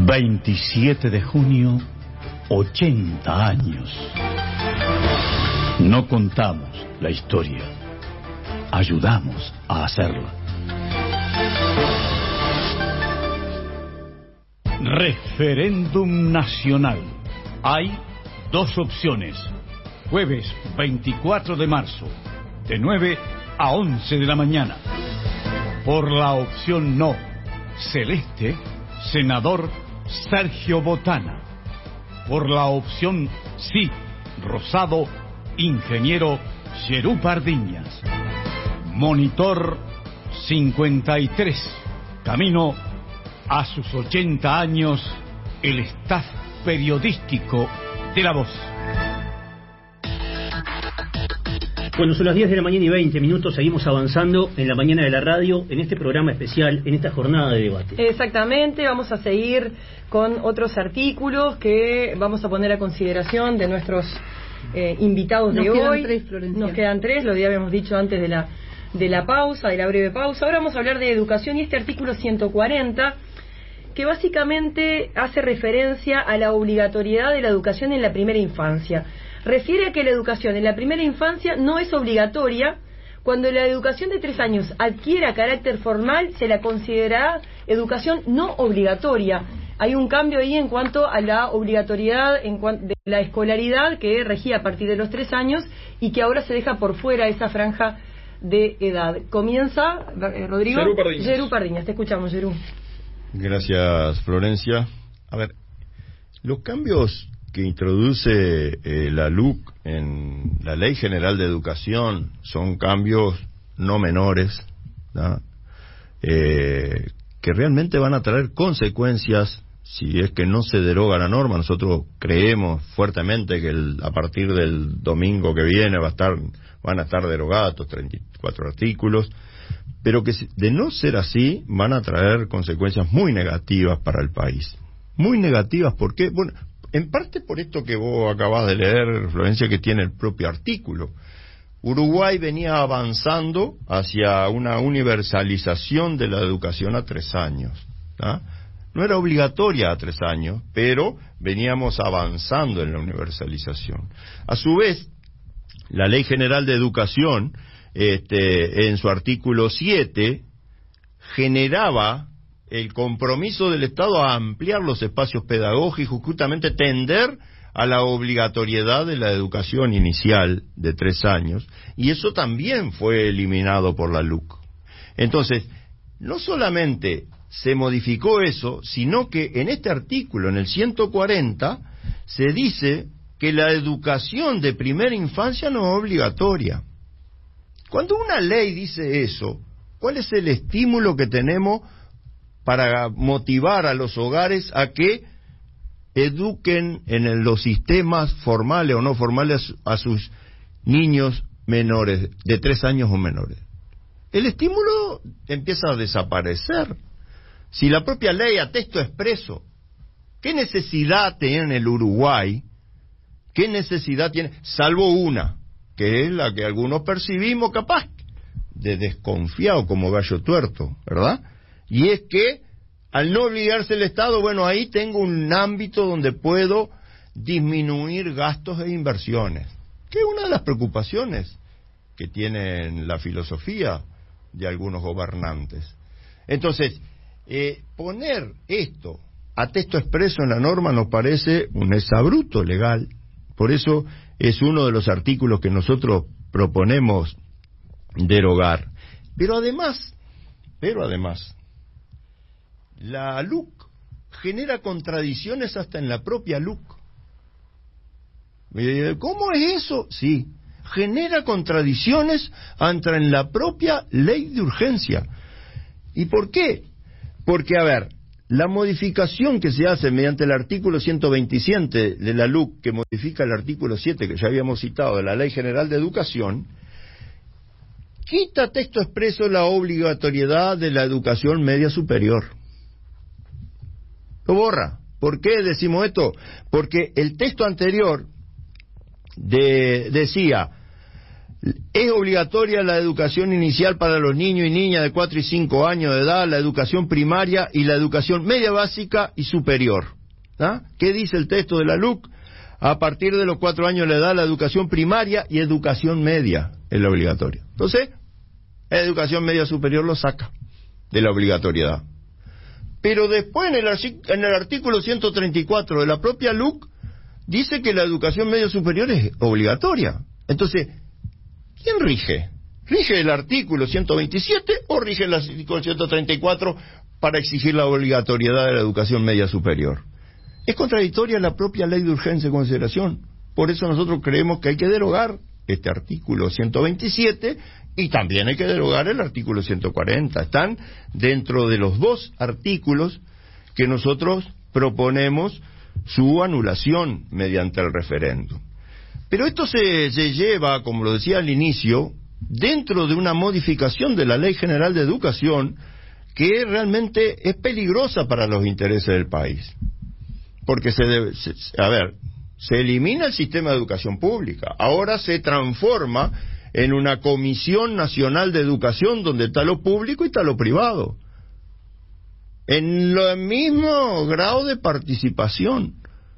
27 de junio, 80 años. No contamos la historia, ayudamos a hacerla. Referéndum nacional. Hay dos opciones. Jueves 24 de marzo, de 9 a 11 de la mañana. Por la opción no, celeste, senador Sergio Botana. Por la opción sí, rosado, ingeniero Yerú Pardiñas. Monitor 53. Camino a sus 80 años, el staff periodístico de La Voz. Bueno, son las 10 de la mañana y 20 minutos, seguimos avanzando en la mañana de la radio, en este programa especial, en esta jornada de debate. Exactamente, vamos a seguir con otros artículos que vamos a poner a consideración de nuestros invitados de hoy. Nos quedan tres, lo habíamos dicho antes de la pausa, de la breve pausa. Ahora vamos a hablar de educación y este artículo 140, que básicamente hace referencia a la obligatoriedad de la educación en la primera infancia. Refiere a que la educación en la primera infancia no es obligatoria. Cuando la educación de 3 años adquiera carácter formal, se la considerará educación no obligatoria. Hay un cambio ahí en cuanto a la obligatoriedad de la escolaridad que regía a partir de los 3 años y que ahora se deja por fuera esa franja de edad. Comienza, Rodrigo. Yerú Pardiñas, te escuchamos, Yerú. Gracias, Florencia. A ver, los cambios que introduce la LUC en la Ley General de Educación son cambios no menores, ¿no? Que realmente van a traer consecuencias si es que no se deroga la norma. Nosotros creemos fuertemente que a partir del domingo que viene van a estar derogados estos 34 artículos, pero que de no ser así van a traer consecuencias muy negativas para el país. Muy negativas, ¿por qué? Bueno, en parte por esto que vos acabás de leer, Florencia, que tiene el propio artículo. Uruguay venía avanzando hacia una universalización de la educación a 3 años, ¿no? No era obligatoria a 3 años, pero veníamos avanzando en la universalización. A su vez, la Ley General de Educación, en su artículo 7, generaba el compromiso del Estado a ampliar los espacios pedagógicos, justamente tender a la obligatoriedad de la educación inicial de 3 años, y eso también fue eliminado por la LUC. Entonces, no solamente se modificó eso, sino que en este artículo, en el 140, se dice que la educación de primera infancia no es obligatoria. Cuando una ley dice eso, ¿cuál es el estímulo que tenemos para motivar a los hogares a que eduquen en los sistemas formales o no formales a sus niños menores, de 3 años o menores? El estímulo empieza a desaparecer. Si la propia ley a texto expreso, ¿qué necesidad tiene el Uruguay? ¿Qué necesidad tiene? Salvo una, que es la que algunos percibimos capaz de desconfiado como gallo tuerto, ¿verdad? Y es que al no obligarse el Estado, bueno, ahí tengo un ámbito donde puedo disminuir gastos e inversiones, que es una de las preocupaciones que tienen la filosofía de algunos gobernantes. Entonces, poner esto a texto expreso en la norma nos parece un exabrupto legal. Por eso es uno de los artículos que nosotros proponemos derogar. Pero además, la LUC genera contradicciones hasta en la propia LUC. ¿Cómo es eso? Sí, genera contradicciones hasta en la propia ley de urgencia. ¿Y por qué? Porque, a ver, la modificación que se hace mediante el artículo 127 de la LUC, que modifica el artículo 7 que ya habíamos citado de la Ley General de Educación, quita texto expreso la obligatoriedad de la educación media superior. Lo borra. ¿Por qué decimos esto? Porque el texto anterior decía Es obligatoria la educación inicial para los niños y niñas de 4 y 5 años de edad, la educación primaria y la educación media básica y superior. ¿Ah? ¿Qué dice el texto de la LUC? A partir de los 4 años de edad, la educación primaria y educación media es la obligatoria. Entonces, la educación media superior lo saca de la obligatoriedad. Pero después, en el artículo 134 de la propia LUC, dice que la educación media superior es obligatoria. Entonces, ¿quién rige? ¿Rige el artículo 127 o rige el artículo 134 para exigir la obligatoriedad de la educación media superior? Es contradictoria la propia ley de urgencia y consideración. Por eso nosotros creemos que hay que derogar este artículo 127 y también hay que derogar el artículo 140. Están dentro de los dos artículos que nosotros proponemos su anulación mediante el referéndum. Pero esto se lleva, como lo decía al inicio, dentro de una modificación de la Ley General de Educación que realmente es peligrosa para los intereses del país. Porque se elimina el sistema de educación pública, ahora se transforma en una Comisión Nacional de Educación donde está lo público y está lo privado, en el mismo grado de participación,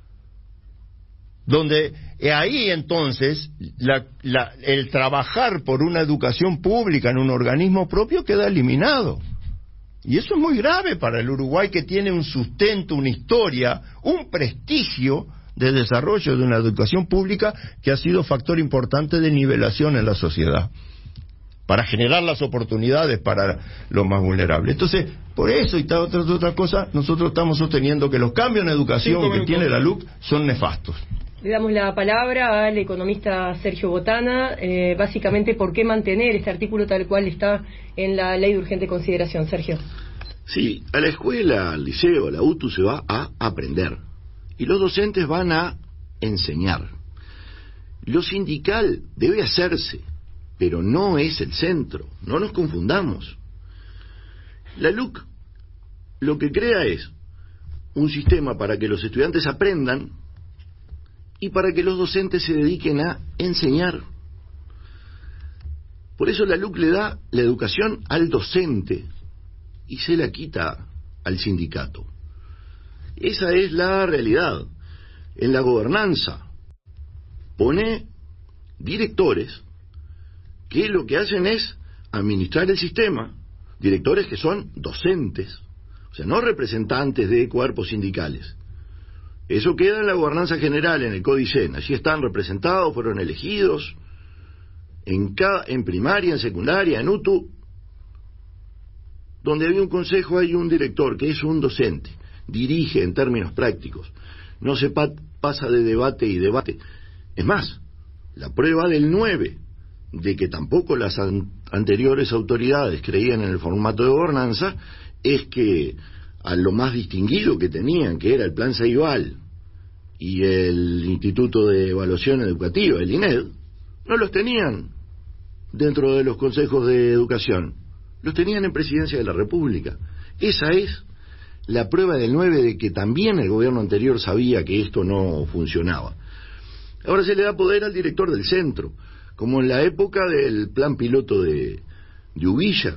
donde ahí entonces el trabajar por una educación pública en un organismo propio queda eliminado. Y eso es muy grave para el Uruguay, que tiene un sustento, una historia, un prestigio de desarrollo de una educación pública que ha sido factor importante de nivelación en la sociedad, para generar las oportunidades para los más vulnerables. Entonces, por eso y otra cosa, nosotros estamos sosteniendo que los cambios en educación que tiene la LUC son nefastos. Le damos la palabra al economista Sergio Botana, básicamente por qué mantener este artículo tal cual está en la ley de urgente consideración. Sergio. Sí, a la escuela, al liceo, a la UTU se va a aprender y los docentes van a enseñar. Lo sindical debe hacerse, pero no es el centro, no nos confundamos. La LUC lo que crea es un sistema para que los estudiantes aprendan y para que los docentes se dediquen a enseñar. Por eso la LUC le da la educación al docente y se la quita al sindicato. Esa es la realidad. En la gobernanza pone directores que lo que hacen es administrar el sistema, directores que son docentes, o sea, no representantes de cuerpos sindicales. Eso queda en la gobernanza general, en el Códice. Allí están representados, fueron elegidos en primaria, en secundaria, en UTU. Donde había un consejo hay un director que es un docente, dirige en términos prácticos, no se pasa de debate y debate. Es más, la prueba del 9, de que tampoco las anteriores autoridades creían en el formato de gobernanza, es que a lo más distinguido que tenían, que era el Plan Ceibal y el Instituto de Evaluación Educativa, el INED, no los tenían dentro de los consejos de educación, los tenían en Presidencia de la República. Esa es la prueba del 9 de que también el gobierno anterior sabía que esto no funcionaba. Ahora se le da poder al director del centro, como en la época del plan piloto de Uvilla.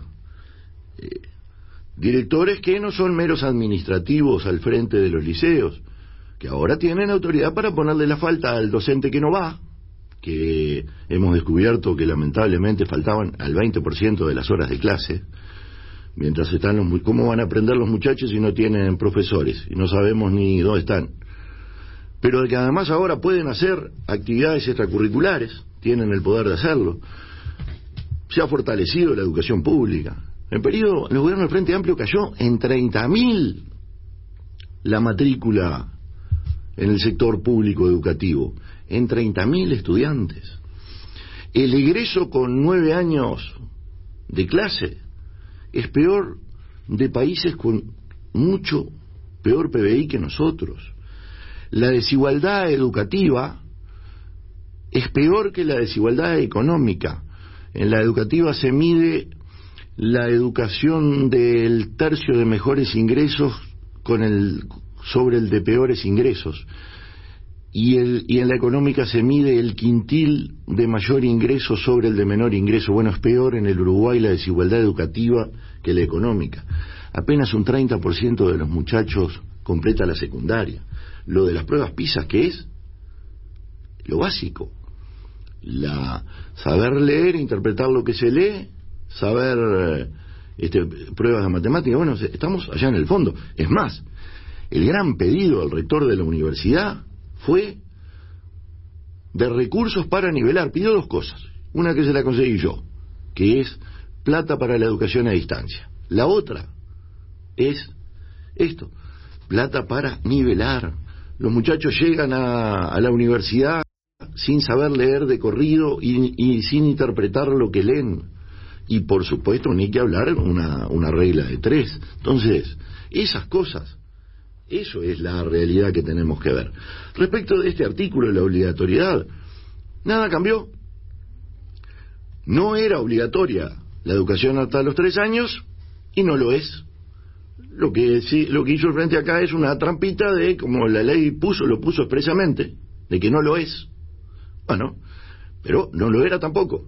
Directores que no son meros administrativos al frente de los liceos, que ahora tienen autoridad para ponerle la falta al docente que no va, que hemos descubierto que lamentablemente faltaban al 20% de las horas de clase, mientras están ¿cómo van a aprender los muchachos si no tienen profesores? Y no sabemos ni dónde están. Pero de que además ahora pueden hacer actividades extracurriculares, tienen el poder de hacerlo. Se ha fortalecido la educación pública. En periodo, el gobierno del Frente Amplio cayó en 30.000 la matrícula en el sector público educativo, en 30.000 estudiantes. El egreso con 9 años de clase es peor de países con mucho peor PBI que nosotros. La desigualdad educativa es peor que la desigualdad económica. En la educativa se mide la educación del tercio de mejores ingresos sobre el de peores ingresos. y en la económica se mide el quintil de mayor ingreso sobre el de menor ingreso. Bueno, es peor en el Uruguay la desigualdad educativa que la económica. Apenas un 30% de los muchachos completa la secundaria. Lo de las pruebas PISA, ¿qué es? Lo básico. Saber leer, interpretar lo que se lee, saber pruebas de matemática. Bueno, estamos allá en el fondo. Es más, el gran pedido al rector de la universidad fue de recursos para nivelar. Pidió dos cosas. Una que se la conseguí yo, que es plata para la educación a distancia. La otra es esto, plata para nivelar. Los muchachos llegan a la universidad sin saber leer de corrido y sin interpretar lo que leen. Y por supuesto ni que hablar una regla de 3. Entonces, esas cosas, eso es la realidad que tenemos que ver. Respecto de este artículo de la obligatoriedad, nada cambió. No era obligatoria la educación hasta los 3 años y no lo es. Lo que hizo el Frente acá es una trampita de, como la ley lo puso expresamente, de que no lo es. Bueno, pero no lo era tampoco.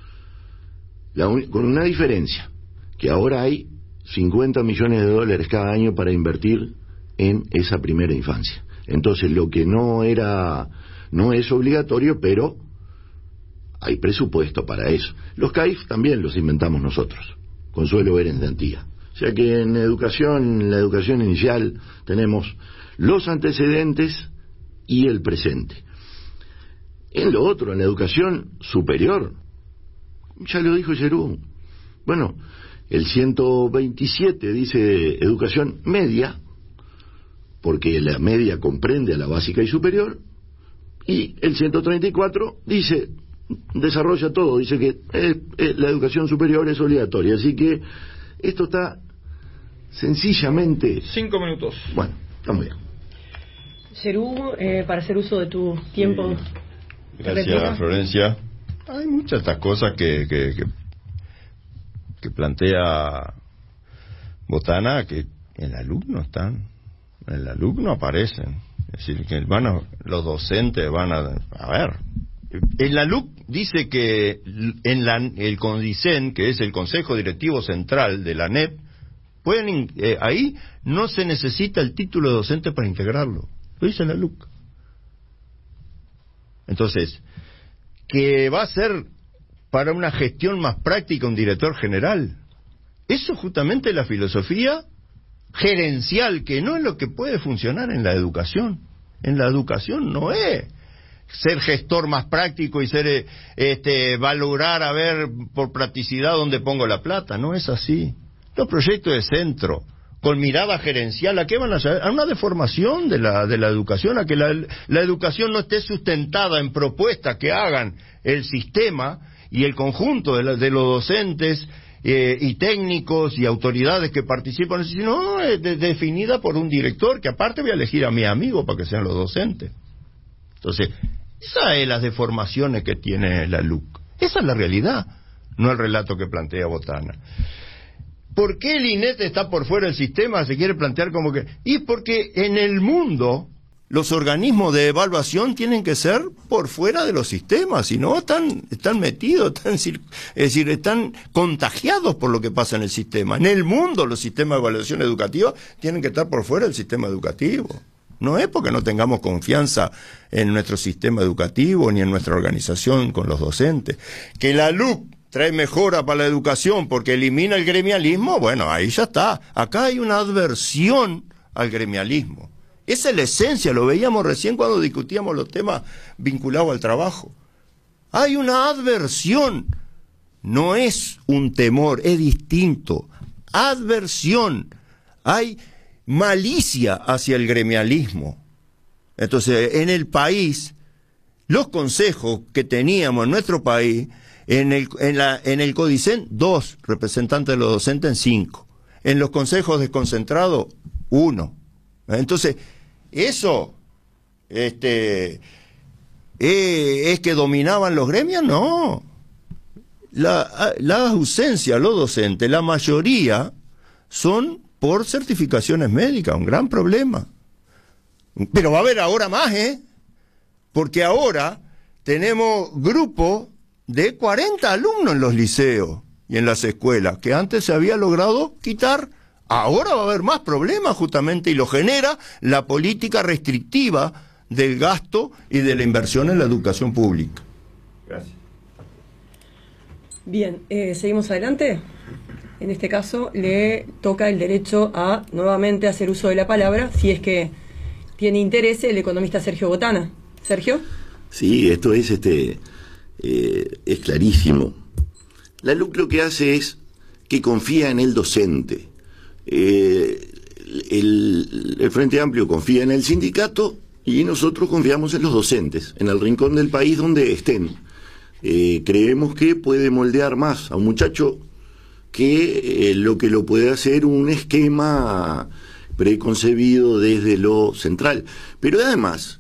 Con una diferencia, que ahora hay 50 millones de dólares cada año para invertir en esa primera infancia. Entonces lo que no es obligatorio, pero hay presupuesto para eso. Los CAIF también los inventamos nosotros, Consuelo Berens de Antía. O sea que en la educación inicial tenemos los antecedentes y el presente. En lo otro, en la educación superior, ya lo dijo Yerú. Bueno, el 127 dice educación media, porque la media comprende a la básica y superior, y el 134 dice, desarrolla todo, dice que la educación superior es obligatoria, así que esto está sencillamente... 5 minutos. Bueno, está muy bien. Yerú, para hacer uso de tu tiempo... Gracias, Florencia. Hay muchas de estas cosas que plantea Botana que en la LUC no están, en la LUC no aparecen. Es decir, que los docentes van a ver. En la LUC dice que el CONDICEN, que es el Consejo Directivo Central de la ANEP, ahí no se necesita el título de docente para integrarlo. Lo dice la LUC. Entonces, que va a ser para una gestión más práctica un director general. Eso justamente es la filosofía gerencial, que no es lo que puede funcionar en la educación. En la educación no es ser gestor más práctico y ser valorar a ver por practicidad dónde pongo la plata. No es así. Los proyectos de centro con mirada gerencial, ¿a qué van a hacer? A una deformación de la educación, a que la educación no esté sustentada en propuestas que hagan el sistema y el conjunto de los docentes y técnicos y autoridades que participan, sino definida por un director, que aparte voy a elegir a mi amigo para que sean los docentes. Entonces, esas son las deformaciones que tiene la LUC. Esa es la realidad, no el relato que plantea Botana. ¿Por qué el INET está por fuera del sistema? Se quiere plantear como que... Y porque en el mundo los organismos de evaluación tienen que ser por fuera de los sistemas, si no están metidos, están contagiados por lo que pasa en el sistema. En el mundo los sistemas de evaluación educativa tienen que estar por fuera del sistema educativo. No es porque no tengamos confianza en nuestro sistema educativo ni en nuestra organización con los docentes. Que la LUC trae mejora para la educación porque elimina el gremialismo, bueno, ahí ya está. Acá hay una adversión al gremialismo. Esa es la esencia, lo veíamos recién cuando discutíamos los temas vinculados al trabajo. Hay una adversión, no es un temor, es distinto. Adversión, hay malicia hacia el gremialismo. Entonces, en el país, los consejos que teníamos en nuestro país, en el CODICEN, 2 representantes de los docentes en 5. En los consejos desconcentrados, 1. Entonces, eso es que dominaban los gremios, no. La ausencia de los docentes, la mayoría son por certificaciones médicas, un gran problema. Pero va a haber ahora más, porque ahora tenemos grupos de 40 alumnos en los liceos y en las escuelas, que antes se había logrado quitar. Ahora va a haber más problemas justamente, y lo genera la política restrictiva del gasto y de la inversión en la educación pública. Gracias. Bien, seguimos adelante. En este caso le toca el derecho a nuevamente hacer uso de la palabra, si es que tiene interés, el economista Sergio Botana. Sergio. Sí, esto es clarísimo. La LUC lo que hace es que confía en el docente. El Frente Amplio confía en el sindicato y nosotros confiamos en los docentes, en el rincón del país donde estén. Creemos que puede moldear más a un muchacho que lo puede hacer un esquema preconcebido desde lo central. Pero además,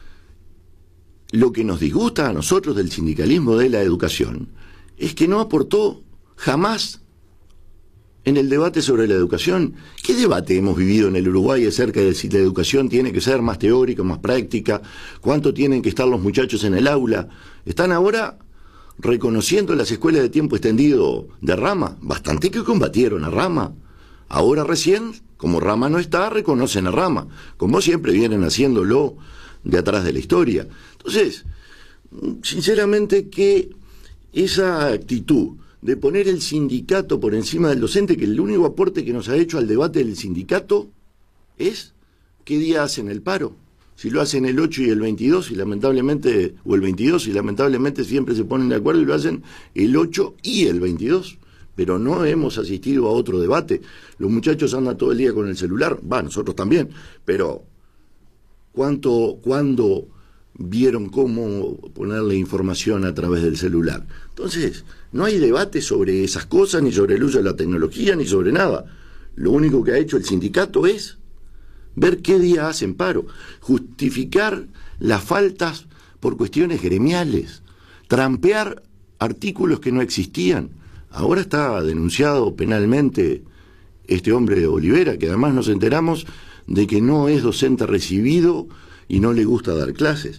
lo que nos disgusta a nosotros del sindicalismo de la educación es que no aportó jamás en el debate sobre la educación. ¿Qué debate hemos vivido en el Uruguay acerca de si la educación tiene que ser más teórica, más práctica? ¿Cuánto tienen que estar los muchachos en el aula? Están ahora reconociendo las escuelas de tiempo extendido de Rama, bastante que combatieron a Rama. Ahora recién, como Rama no está, reconocen a Rama, como siempre vienen haciéndolo de atrás de la historia. Entonces, sinceramente, que esa actitud de poner el sindicato por encima del docente, que el único aporte que nos ha hecho al debate del sindicato es qué día hacen el paro. Si lo hacen el 8 y el 22, y lamentablemente, o el 22, y lamentablemente siempre se ponen de acuerdo y lo hacen el 8 y el 22. Pero no hemos asistido a otro debate. Los muchachos andan todo el día con el celular, nosotros también, pero ¿cuándo vieron cómo ponerle información a través del celular? Entonces, no hay debate sobre esas cosas, ni sobre el uso de la tecnología, ni sobre nada. Lo único que ha hecho el sindicato es ver qué día hacen paro, justificar las faltas por cuestiones gremiales, trampear artículos que no existían. Ahora está denunciado penalmente este hombre de Olivera, que además nos enteramos de que no es docente recibido y no le gusta dar clases.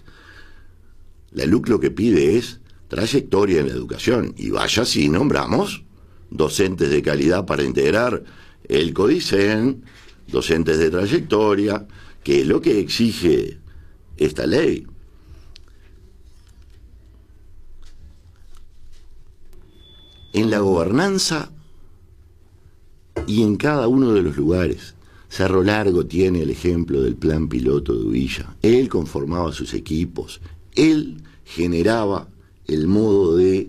La LUC lo que pide es trayectoria en la educación, y vaya si nombramos docentes de calidad para integrar el CODICEN, docentes de trayectoria, que es lo que exige esta ley. En la gobernanza y en cada uno de los lugares, Cerro Largo tiene el ejemplo del plan piloto de Villa. Él conformaba sus equipos, él generaba el modo de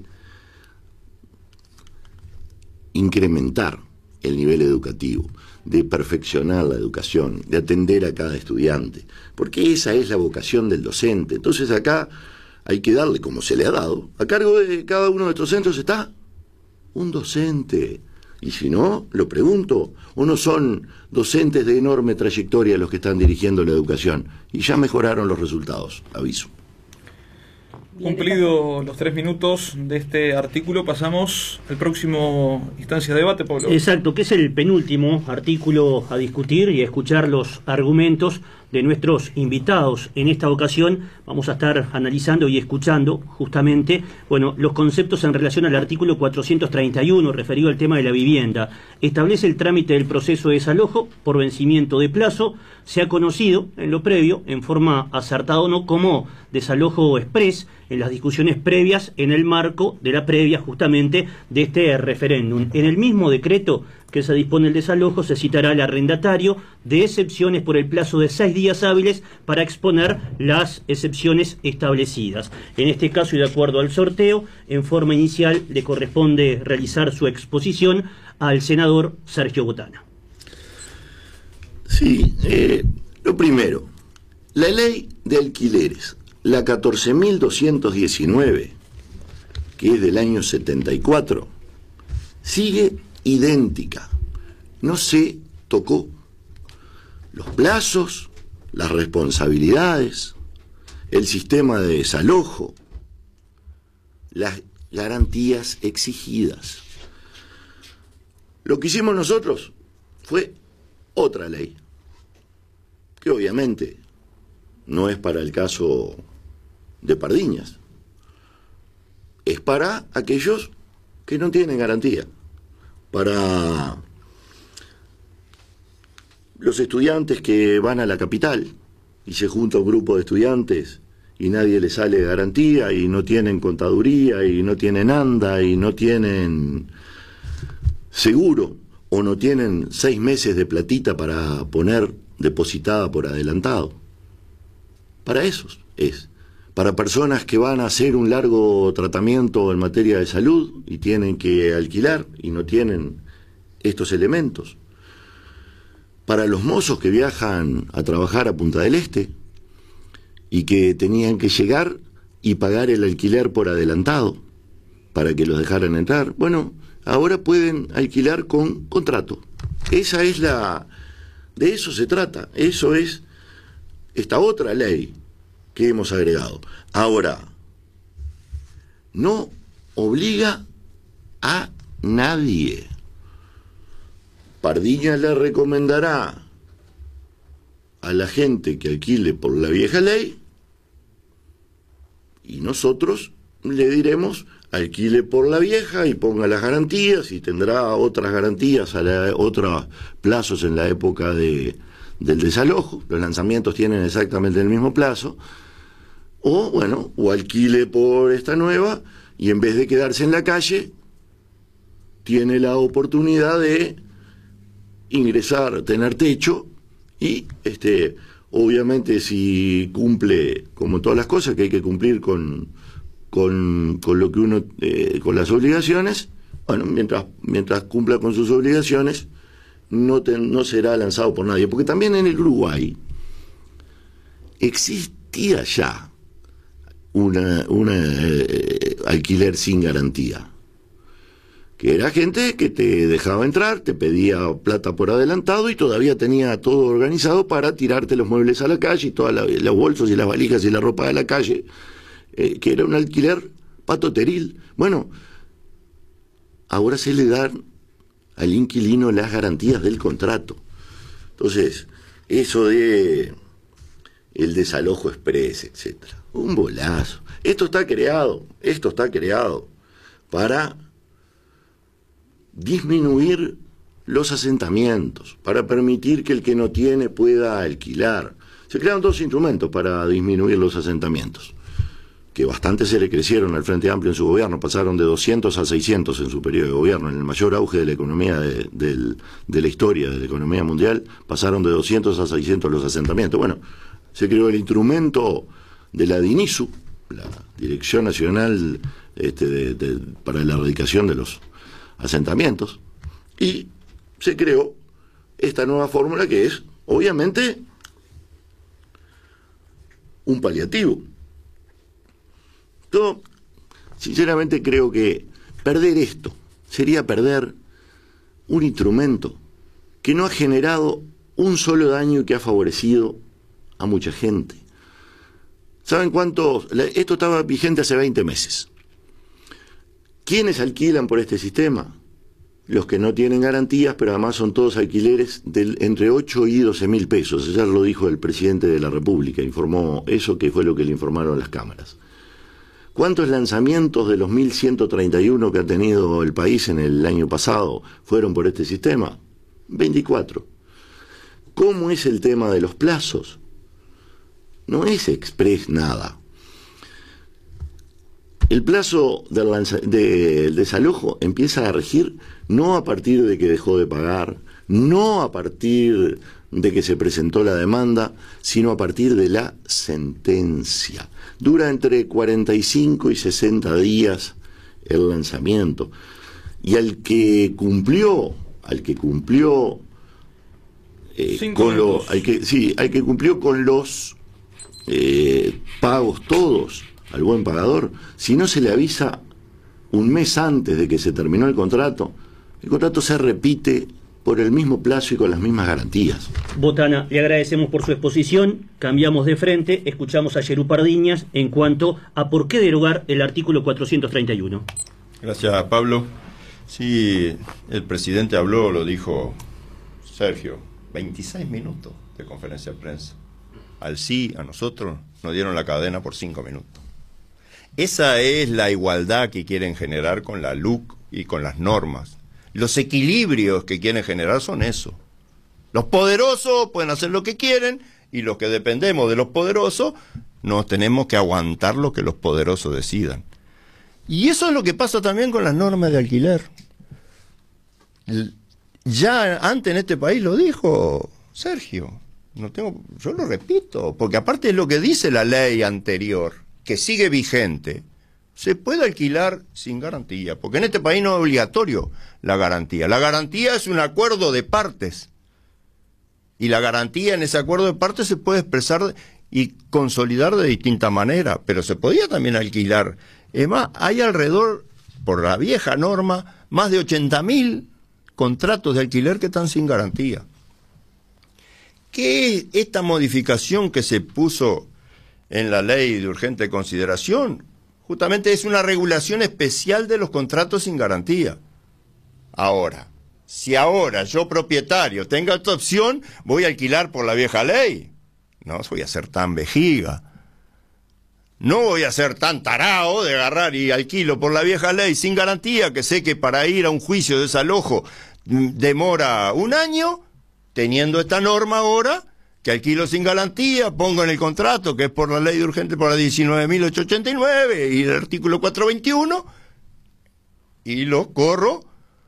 incrementar el nivel educativo, de perfeccionar la educación, de atender a cada estudiante, porque esa es la vocación del docente. Entonces acá hay que darle, como se le ha dado, a cargo de cada uno de estos centros está un docente. Y si no, lo pregunto, ¿o no son docentes de enorme trayectoria los que están dirigiendo la educación? Y ya mejoraron los resultados, aviso. Cumplido los 3 minutos de este artículo, pasamos al próximo instancia de debate, Pablo. Exacto, que es el penúltimo artículo a discutir y a escuchar los argumentos de nuestros invitados. En esta ocasión vamos a estar analizando y escuchando justamente, los conceptos en relación al artículo 431 referido al tema de la vivienda. Establece el trámite del proceso de desalojo por vencimiento de plazo. Se ha conocido en lo previo, en forma acertada o no, como desalojo express en las discusiones previas en el marco de la previa justamente de este referéndum. En el mismo decreto que se dispone el desalojo se citará al arrendatario de excepciones por el plazo de 6 días hábiles para exponer las excepciones establecidas. En este caso, y de acuerdo al sorteo, en forma inicial le corresponde realizar su exposición al senador Sergio Botana. Sí, lo primero, la ley de alquileres, la 14.219, que es del año 74, sigue idéntica, no se tocó. Los plazos, las responsabilidades, el sistema de desalojo, las garantías exigidas. Lo que hicimos nosotros fue otra ley, que obviamente no es para el caso de Pardiñas. Es para aquellos que no tienen garantía. Para los estudiantes que van a la capital y se junta un grupo de estudiantes y nadie les sale garantía y no tienen contaduría y no tienen ANDA y no tienen seguro o no tienen 6 meses de platita para poner depositada por adelantado. Para esos es. Para personas que van a hacer un largo tratamiento en materia de salud y tienen que alquilar y no tienen estos elementos. Para los mozos que viajan a trabajar a Punta del Este y que tenían que llegar y pagar el alquiler por adelantado para que los dejaran entrar. Bueno, ahora pueden alquilar con contrato. Esa es de eso se trata. Eso es esta otra ley que hemos agregado. Ahora, no obliga a nadie. Pardiñas le recomendará a la gente que alquile por la vieja ley y nosotros le diremos alquile por la vieja y ponga las garantías y tendrá otras garantías, otros plazos en la época del desalojo. Los lanzamientos tienen exactamente el mismo plazo. O, bueno, o alquile por esta nueva y en vez de quedarse en la calle, tiene la oportunidad de ingresar, tener techo y, obviamente, si cumple, como todas las cosas, que hay que cumplir con lo que uno, con las obligaciones, bueno, mientras cumpla con sus obligaciones, no será lanzado por nadie. Porque también en el Uruguay existía ya una alquiler sin garantía, que era gente que te dejaba entrar, te pedía plata por adelantado y todavía tenía todo organizado para tirarte los muebles a la calle y todos los bolsos y las valijas y la ropa de la calle, que era un alquiler patoteril. Bueno, ahora se le dan al inquilino las garantías del contrato. Entonces, eso de el desalojo express, etcétera, un bolazo. Esto está creado para disminuir los asentamientos, para permitir que el que no tiene pueda alquilar. Se crearon 2 instrumentos para disminuir los asentamientos, que bastante se le crecieron al Frente Amplio en su gobierno, pasaron de 200 a 600 en su periodo de gobierno, en el mayor auge de la economía de la historia, de la economía mundial, pasaron de 200 a 600 los asentamientos. Bueno, se creó el instrumento de la DINISU, la Dirección Nacional para la Erradicación de los Asentamientos, y se creó esta nueva fórmula que es, obviamente, un paliativo. Yo, sinceramente, creo que perder esto sería perder un instrumento que no ha generado un solo daño y que ha favorecido a mucha gente. ¿Saben cuántos? Esto estaba vigente hace 20 meses. ¿Quiénes alquilan por este sistema? Los que no tienen garantías, pero además son todos alquileres entre 8 y 12 mil pesos. Ayer lo dijo el presidente de la República, informó eso, que fue lo que le informaron las cámaras. ¿Cuántos lanzamientos de los 1.131 que ha tenido el país en el año pasado fueron por este sistema? 24. ¿Cómo es el tema de los plazos? No es express nada. El plazo del desalojo empieza a regir no a partir de que dejó de pagar, no a partir de que se presentó la demanda, sino a partir de la sentencia. Dura entre 45 y 60 días el lanzamiento. Y al que cumplió con los pagos todos, al buen pagador, si no se le avisa un mes antes de que se terminó el contrato se repite por el mismo plazo y con las mismas garantías. Botana, le agradecemos por su exposición, cambiamos de frente, escuchamos a Yerú Pardiñas en cuanto a por qué derogar el artículo 431. Gracias, Pablo. Sí, el presidente habló, lo dijo Sergio, 26 minutos de conferencia de prensa. Al sí, a nosotros, nos dieron la cadena por 5 minutos. Esa es la igualdad que quieren generar con la LUC y con las normas. Los equilibrios que quieren generar son eso. Los poderosos pueden hacer lo que quieren y los que dependemos de los poderosos nos tenemos que aguantar lo que los poderosos decidan. Y eso es lo que pasa también con las normas de alquiler. Ya antes en este país lo dijo Sergio. Yo lo repito, porque aparte es lo que dice la ley anterior, que sigue vigente. Se puede alquilar sin garantía, porque en este país no es obligatorio la garantía. La garantía es un acuerdo de partes. Y la garantía en ese acuerdo de partes se puede expresar y consolidar de distinta manera, pero se podía también alquilar. Es más, hay alrededor, por la vieja norma, más de 80.000 contratos de alquiler que están sin garantía. ¿Qué es esta modificación que se puso en la ley de urgente consideración? Justamente es una regulación especial de los contratos sin garantía. Ahora, si ahora yo propietario tengo esta opción, voy a alquilar por la vieja ley. No voy a ser tan vejiga. No voy a ser tan tarao de agarrar y alquilo por la vieja ley sin garantía, que sé que para ir a un juicio de desalojo demora 1 año, teniendo esta norma ahora, que alquilo sin garantía, pongo en el contrato, que es por la ley de urgente, por la 19.889 y el artículo 421, y lo corro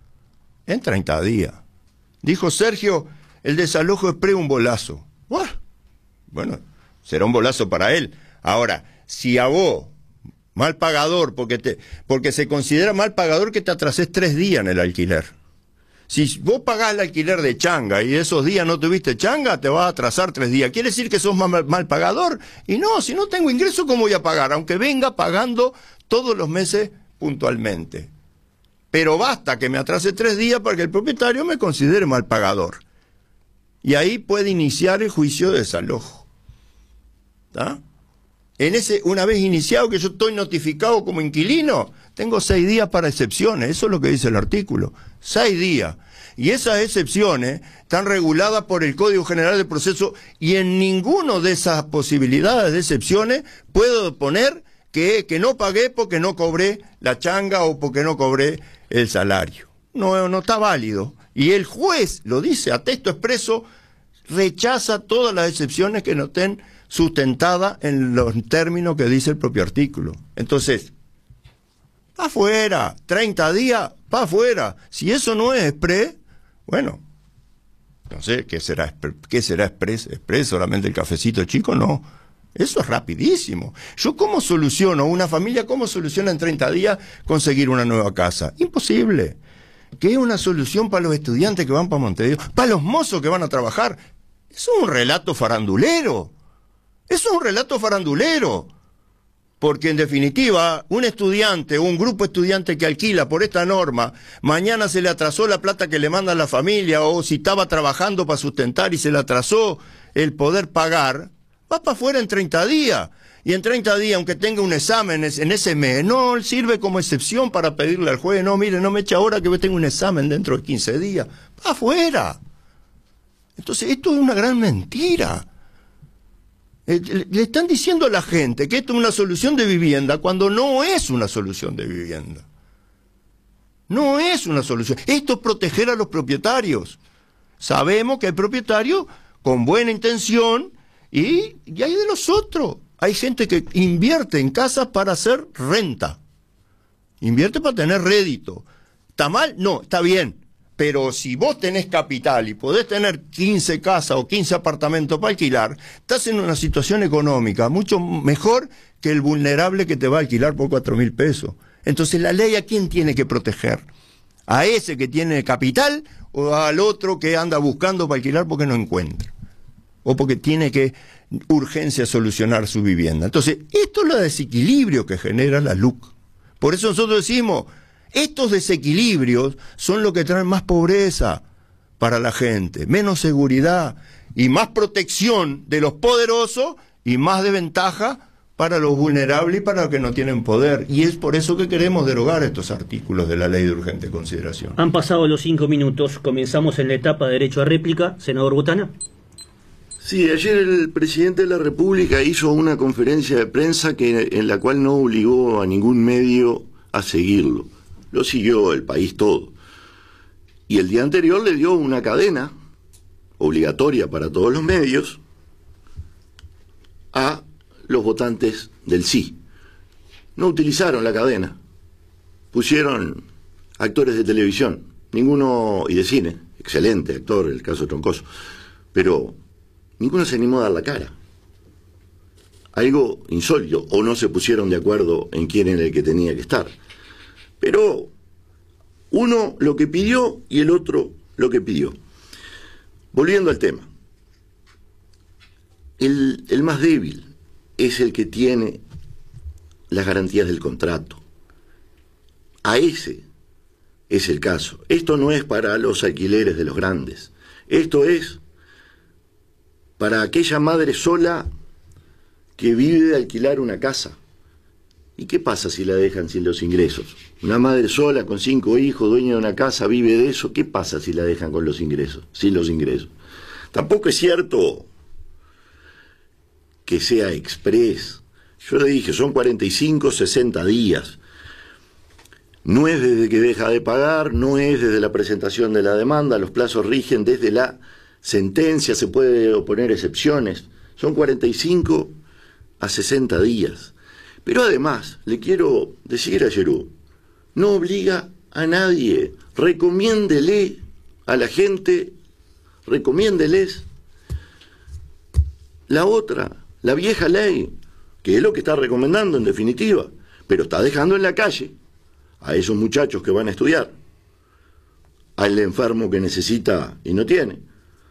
en 30 días. Dijo Sergio, el desalojo es un bolazo. Bueno, será un bolazo para él. Ahora, si a vos, mal pagador, porque se considera mal pagador que te atrases 3 días en el alquiler. Si vos pagás el alquiler de changa y esos días no tuviste changa, te vas a atrasar 3 días. ¿Quiere decir que sos mal pagador? Y no, si no tengo ingreso, ¿cómo voy a pagar? Aunque venga pagando todos los meses puntualmente. Pero basta que me atrase 3 días para que el propietario me considere mal pagador. Y ahí puede iniciar el juicio de desalojo. ¿Está? Una vez iniciado que yo estoy notificado como inquilino, tengo 6 días para excepciones, eso es lo que dice el artículo, 6 días. Y esas excepciones están reguladas por el Código General de Proceso y en ninguno de esas posibilidades de excepciones puedo poner que no pagué porque no cobré la changa o porque no cobré el salario. No está válido. Y el juez, lo dice a texto expreso, rechaza todas las excepciones que no estén sustentada en los términos que dice el propio artículo. Entonces, pa' afuera, 30 días, pa' afuera. Si eso no es exprés, bueno, no sé, ¿qué será exprés? ¿Exprés solamente el cafecito chico? No, eso es rapidísimo. Yo, ¿cómo soluciono? Una familia, ¿cómo soluciona en 30 días conseguir una nueva casa? Imposible. ¿Qué es una solución para los estudiantes que van para Montevideo? Para los mozos que van a trabajar. Eso es un relato farandulero. Eso es un relato farandulero, porque en definitiva, un estudiante o un grupo estudiante que alquila por esta norma, mañana se le atrasó la plata que le manda la familia, o si estaba trabajando para sustentar y se le atrasó el poder pagar, va para afuera en 30 días. Y en 30 días, aunque tenga un examen en ese mes, no sirve como excepción para pedirle al juez, no, mire, no me eche ahora que yo tengo un examen dentro de 15 días. Va afuera. Entonces, esto es una gran mentira. Le están diciendo a la gente que esto es una solución de vivienda cuando no es una solución de vivienda. No es una solución. Esto es proteger a los propietarios. Sabemos que hay propietarios con buena intención y hay de los otros. Hay gente que invierte en casas para hacer renta. Invierte para tener rédito. ¿Está mal? No, está bien. Pero si vos tenés capital y podés tener 15 casas o 15 apartamentos para alquilar, estás en una situación económica mucho mejor que el vulnerable que te va a alquilar por 4.000 pesos. Entonces, ¿la ley a quién tiene que proteger? ¿A ese que tiene capital o al otro que anda buscando para alquilar porque no encuentra? O porque tiene que urgencia solucionar su vivienda. Entonces, esto es el desequilibrio que genera la LUC. Por eso nosotros decimos, estos desequilibrios son lo que traen más pobreza para la gente, menos seguridad y más protección de los poderosos y más desventaja para los vulnerables y para los que no tienen poder. Y es por eso que queremos derogar estos artículos de la ley de urgente consideración. Han pasado los 5 minutos, comenzamos en la etapa de derecho a réplica. Senador Botana. Sí, ayer el presidente de la República hizo una conferencia de prensa en la cual no obligó a ningún medio a seguirlo. Lo siguió el país todo. Y el día anterior le dio una cadena obligatoria para todos los medios a los votantes del sí. No utilizaron la cadena. Pusieron actores de televisión, ninguno, y de cine, excelente actor, el caso Troncoso, pero ninguno se animó a dar la cara. Algo insólito, o no se pusieron de acuerdo en quién era el que tenía que estar. Pero uno lo que pidió y el otro lo que pidió. Volviendo al tema, el más débil es el que tiene las garantías del contrato. A ese es el caso. Esto no es para los alquileres de los grandes. Esto es para aquella madre sola que vive de alquilar una casa. ¿Y qué pasa si la dejan sin los ingresos? Una madre sola con 5 hijos, dueña de una casa, vive de eso. ¿Qué pasa si la dejan con los ingresos, sin los ingresos? Tampoco es cierto que sea express. Yo le dije, son 45, 60 días. No es desde que deja de pagar, no es desde la presentación de la demanda, los plazos rigen desde la sentencia, se puede oponer excepciones. Son 45 a 60 días. Pero además, le quiero decir a Yerú, no obliga a nadie, recomiéndele a la gente, recomiéndeles la otra, la vieja ley, que es lo que está recomendando en definitiva, pero está dejando en la calle a esos muchachos que van a estudiar, al enfermo que necesita y no tiene,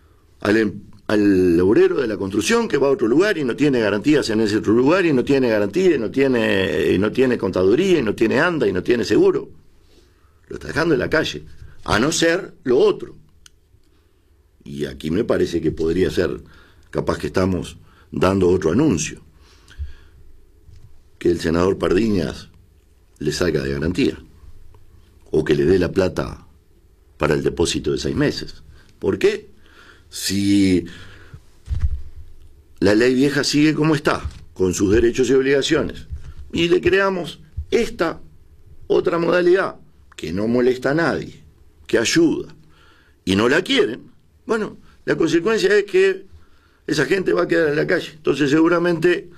al obrero de la construcción que va a otro lugar y no tiene garantías en ese otro lugar y no tiene garantía y no tiene contaduría y no tiene ANDA y no tiene seguro. Lo está dejando en la calle, a no ser lo otro. Y aquí me parece que podría ser, capaz que estamos dando otro anuncio, que el senador Pardiñas le salga de garantía o que le dé la plata para el depósito de 6 meses. ¿Por qué? Si la ley vieja sigue como está, con sus derechos y obligaciones, y le creamos esta otra modalidad que no molesta a nadie, que ayuda, y no la quieren, bueno, la consecuencia es que esa gente va a quedar en la calle. Entonces seguramente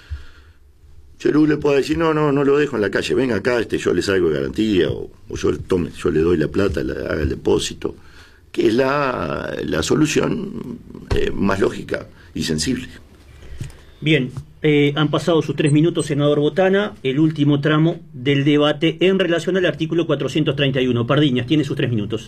Yerú le puede decir, no lo dejo en la calle, venga acá, yo le salgo de garantía, o yo le doy la plata, haga el depósito, que es la solución más lógica y sensible. Bien, han pasado sus 3 minutos, senador Botana, el último tramo del debate en relación al artículo 431. Pardiñas, tiene sus 3 minutos.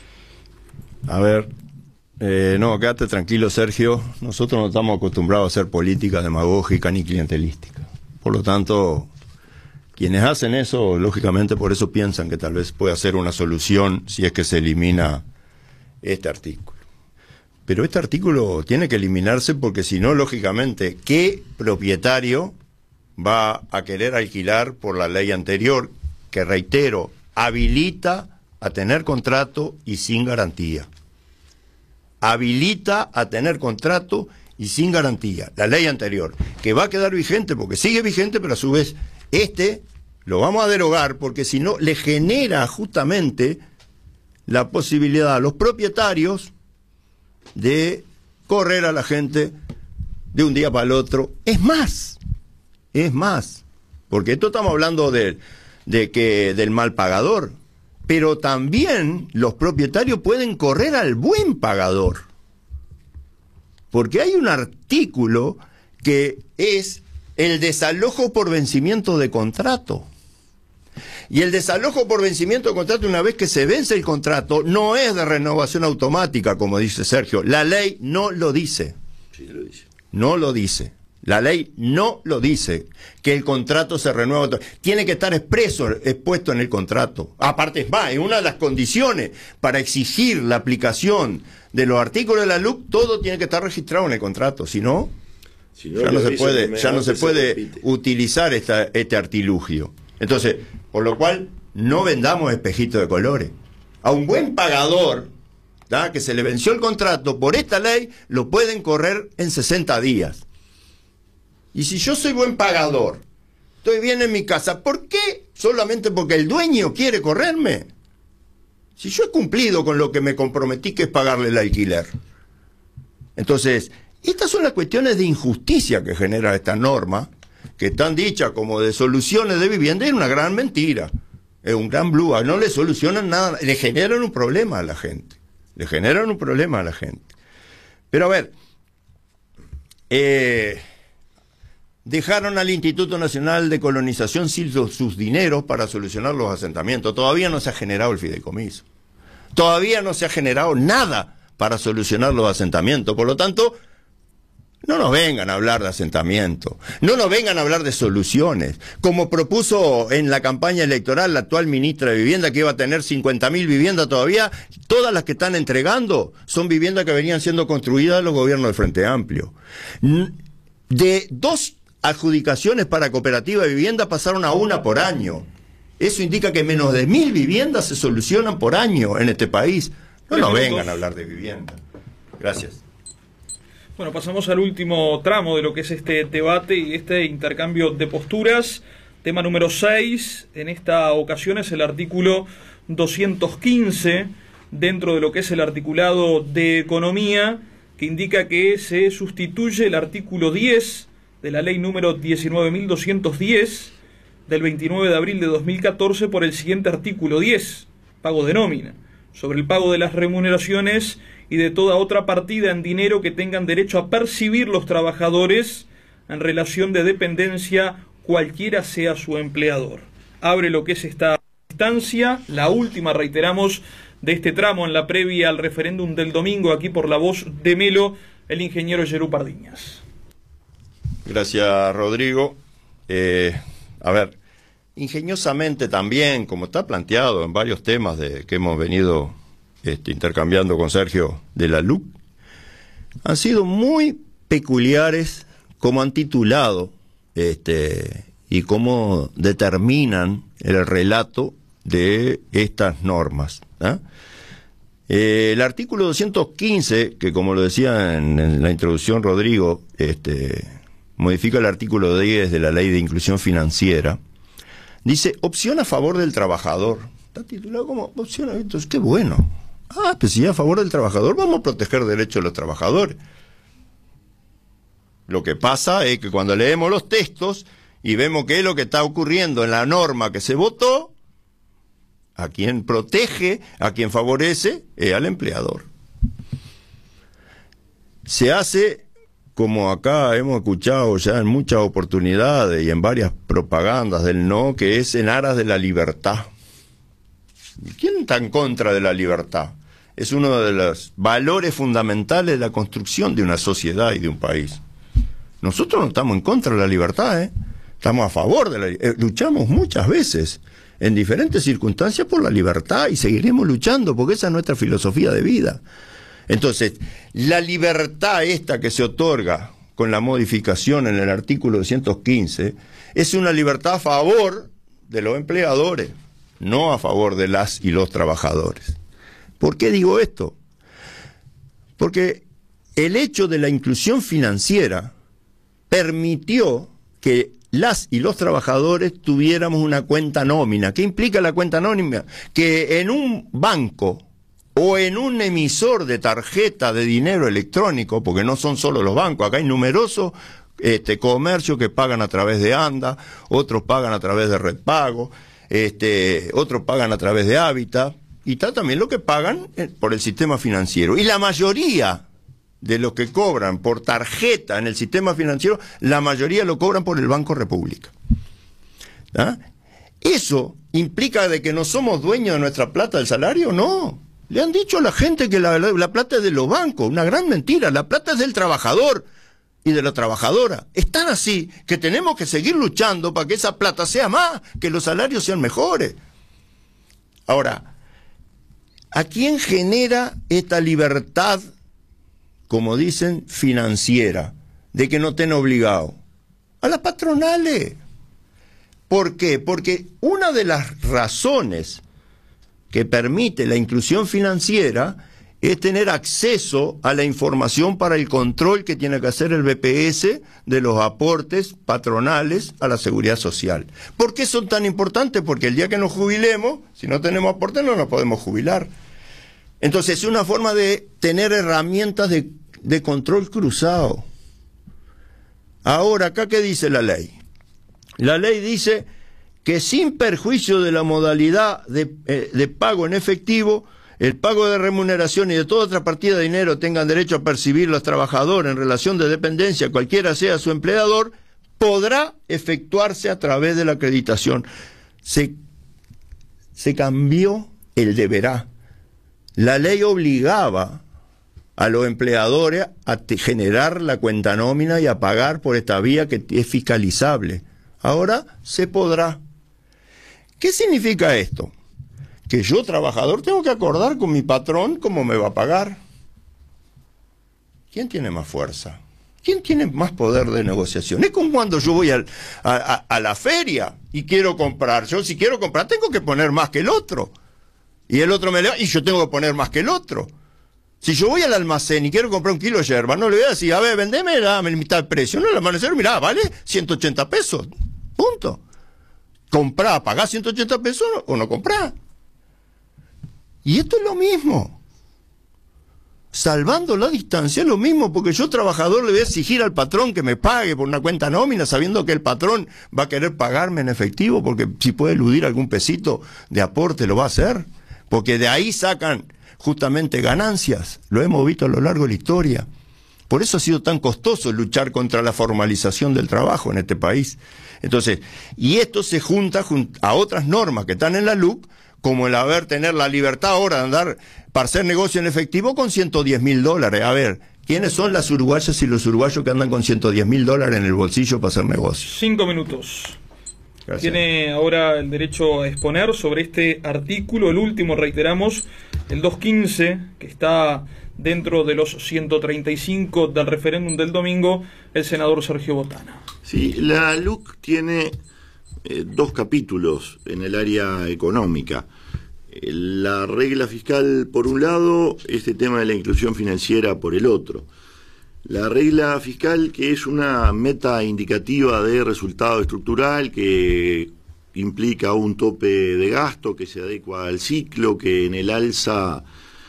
A ver, no, quédate tranquilo, Sergio, nosotros no estamos acostumbrados a hacer política demagógica ni clientelística. Por lo tanto, quienes hacen eso, lógicamente por eso piensan que tal vez pueda ser una solución si es que se elimina este artículo. Pero este artículo tiene que eliminarse porque si no, lógicamente, ¿qué propietario va a querer alquilar por la ley anterior, que reitero, habilita a tener contrato y sin garantía? Habilita a tener contrato y sin garantía, la ley anterior, que va a quedar vigente porque sigue vigente, pero a su vez lo vamos a derogar porque si no le genera justamente la posibilidad a los propietarios de correr a la gente de un día para el otro. Es más, porque esto estamos hablando del mal pagador, pero también los propietarios pueden correr al buen pagador. Porque hay un artículo que es el desalojo por vencimiento de contrato. Y el desalojo por vencimiento de contrato, una vez que se vence el contrato, no es de renovación automática, como dice Sergio. La ley no lo dice. Sí, lo dice. No lo dice. La ley no lo dice, que el contrato se renueva. Tiene que estar expuesto en el contrato. Aparte, es más, es una de las condiciones para exigir la aplicación de los artículos de la LUC, todo tiene que estar registrado en el contrato. Si no, ya no se puede utilizar este artilugio. Entonces, por lo cual, no vendamos espejitos de colores. A un buen pagador ¿tá?, que se le venció el contrato por esta ley, lo pueden correr en 60 días. Y si yo soy buen pagador, estoy bien en mi casa, ¿por qué? Solamente porque el dueño quiere correrme. Si yo he cumplido con lo que me comprometí, que es pagarle el alquiler. Entonces, estas son las cuestiones de injusticia que genera esta norma, que están dichas como de soluciones de vivienda, y es una gran mentira. Es un gran blue, no le solucionan nada, le generan un problema a la gente. Le generan un problema a la gente. Pero a ver, dejaron al Instituto Nacional de Colonización sin sus dineros para solucionar los asentamientos. Todavía no se ha generado el fideicomiso. Todavía no se ha generado nada para solucionar los asentamientos. Por lo tanto, no nos vengan a hablar de asentamiento, no nos vengan a hablar de soluciones, como propuso en la campaña electoral la actual ministra de Vivienda, que iba a tener 50.000 viviendas todavía. Todas las que están entregando son viviendas que venían siendo construidas en los gobiernos del Frente Amplio. De 2 adjudicaciones para cooperativa de vivienda pasaron a 1 por año. Eso indica que menos de 1.000 viviendas se solucionan por año en este país. No nos vengan a hablar de vivienda. Gracias. Bueno, pasamos al último tramo de lo que es este debate y este intercambio de posturas. Tema número 6, en esta ocasión es el artículo 215, dentro de lo que es el articulado de economía, que indica que se sustituye el artículo 10 de la ley número 19.210 del 29 de abril de 2014 por el siguiente artículo 10, pago de nómina, sobre el pago de las remuneraciones y de toda otra partida en dinero que tengan derecho a percibir los trabajadores en relación de dependencia, cualquiera sea su empleador. Abre lo que es esta instancia, la última, reiteramos, de este tramo en la previa al referéndum del domingo, aquí por la voz de Melo, el ingeniero Yerú Pardiñas. Gracias, Rodrigo. A ver, ingeniosamente también, como está planteado en varios temas que hemos venido intercambiando con Sergio de la LUC, han sido muy peculiares como han titulado y cómo determinan el relato de estas normas, ¿eh? El artículo 215, que como lo decía en la introducción Rodrigo, modifica el artículo 10 de la Ley de Inclusión Financiera, dice opción a favor del trabajador. Está titulado como opción, entonces qué bueno. Pues si es a favor del trabajador, vamos a proteger derechos de los trabajadores. Lo que pasa es que cuando leemos los textos y vemos qué es lo que está ocurriendo en la norma que se votó, a quien protege, a quien favorece, es al empleador. Se hace, como acá hemos escuchado ya en muchas oportunidades y en varias propagandas del no, que es en aras de la libertad. ¿Quién está en contra de la libertad? Es uno de los valores fundamentales de la construcción de una sociedad y de un país. Nosotros no estamos en contra de la libertad, estamos a favor de la luchamos muchas veces, en diferentes circunstancias, por la libertad, y seguiremos luchando, porque esa es nuestra filosofía de vida. Entonces, la libertad esta que se otorga con la modificación en el artículo 215, es una libertad a favor de los empleadores, no a favor de las y los trabajadores. ¿Por qué digo esto? Porque el hecho de la inclusión financiera permitió que las y los trabajadores tuviéramos una cuenta nómina. ¿Qué implica la cuenta nómina? Que en un banco o en un emisor de tarjeta de dinero electrónico, porque no son solo los bancos, acá hay numerosos comercios que pagan a través de ANDA, otros pagan a través de Red Pago, otros pagan a través de Hábitat, y está también lo que pagan por el sistema financiero. Y la mayoría de los que cobran por tarjeta en el sistema financiero, la mayoría lo cobran por el Banco República. ¿Ah? ¿Eso implica de que no somos dueños de nuestra plata del salario? No. Le han dicho a la gente que la plata es de los bancos. Una gran mentira. La plata es del trabajador y de la trabajadora. Es tan así que tenemos que seguir luchando para que esa plata sea más, que los salarios sean mejores. Ahora, ¿a quién genera esta libertad, como dicen, financiera, de que no estén obligados? A las patronales. ¿Por qué? Porque una de las razones que permite la inclusión financiera es tener acceso a la información para el control que tiene que hacer el BPS de los aportes patronales a la seguridad social. ¿Por qué son tan importantes? Porque el día que nos jubilemos, si no tenemos aportes, no nos podemos jubilar. Entonces, es una forma de tener herramientas de control cruzado. Ahora, ¿acá qué dice la ley? La ley dice que sin perjuicio de la modalidad de pago en efectivo, el pago de remuneración y de toda otra partida de dinero tengan derecho a percibir los trabajadores en relación de dependencia, cualquiera sea su empleador, podrá efectuarse a través de la acreditación. Se cambió el deberá. La ley obligaba a los empleadores a generar la cuenta nómina y a pagar por esta vía que es fiscalizable. Ahora se podrá. ¿Qué significa esto? Que yo, trabajador, tengo que acordar con mi patrón cómo me va a pagar. ¿Quién tiene más fuerza? ¿Quién tiene más poder de negociación? Es como cuando yo voy a la feria y quiero comprar. Yo, si quiero comprar, tengo que poner más que el otro. Y el otro me le va, y yo tengo que poner más que el otro. Si yo voy al almacén y quiero comprar 1 kilo de yerba, no le voy a decir, a ver, vendeme la mitad del precio. No, el almacén, mirá, vale 180 pesos. Punto. Comprá, pagá 180 pesos o no comprá. Y esto es lo mismo. Salvando la distancia es lo mismo, porque yo, trabajador, le voy a exigir al patrón que me pague por una cuenta nómina, sabiendo que el patrón va a querer pagarme en efectivo, porque si puede eludir algún pesito de aporte lo va a hacer, porque de ahí sacan justamente ganancias. Lo hemos visto a lo largo de la historia. Por eso ha sido tan costoso luchar contra la formalización del trabajo en este país. Entonces, y esto se junta a otras normas que están en la LUC, como el tener la libertad ahora de andar para hacer negocio en efectivo con $110.000. A ver, ¿quiénes son las uruguayas y los uruguayos que andan con $110.000 en el bolsillo para hacer negocio? 5 minutos. Gracias. Tiene ahora el derecho a exponer sobre este artículo, el último, reiteramos, el 215, que está dentro de los 135 del referéndum del domingo, el senador Sergio Botana. Sí, la LUC tiene 2 capítulos en el área económica. La regla fiscal por un lado, este tema de la inclusión financiera por el otro. La regla fiscal, que es una meta indicativa de resultado estructural, que implica un tope de gasto que se adecua al ciclo, que en el alza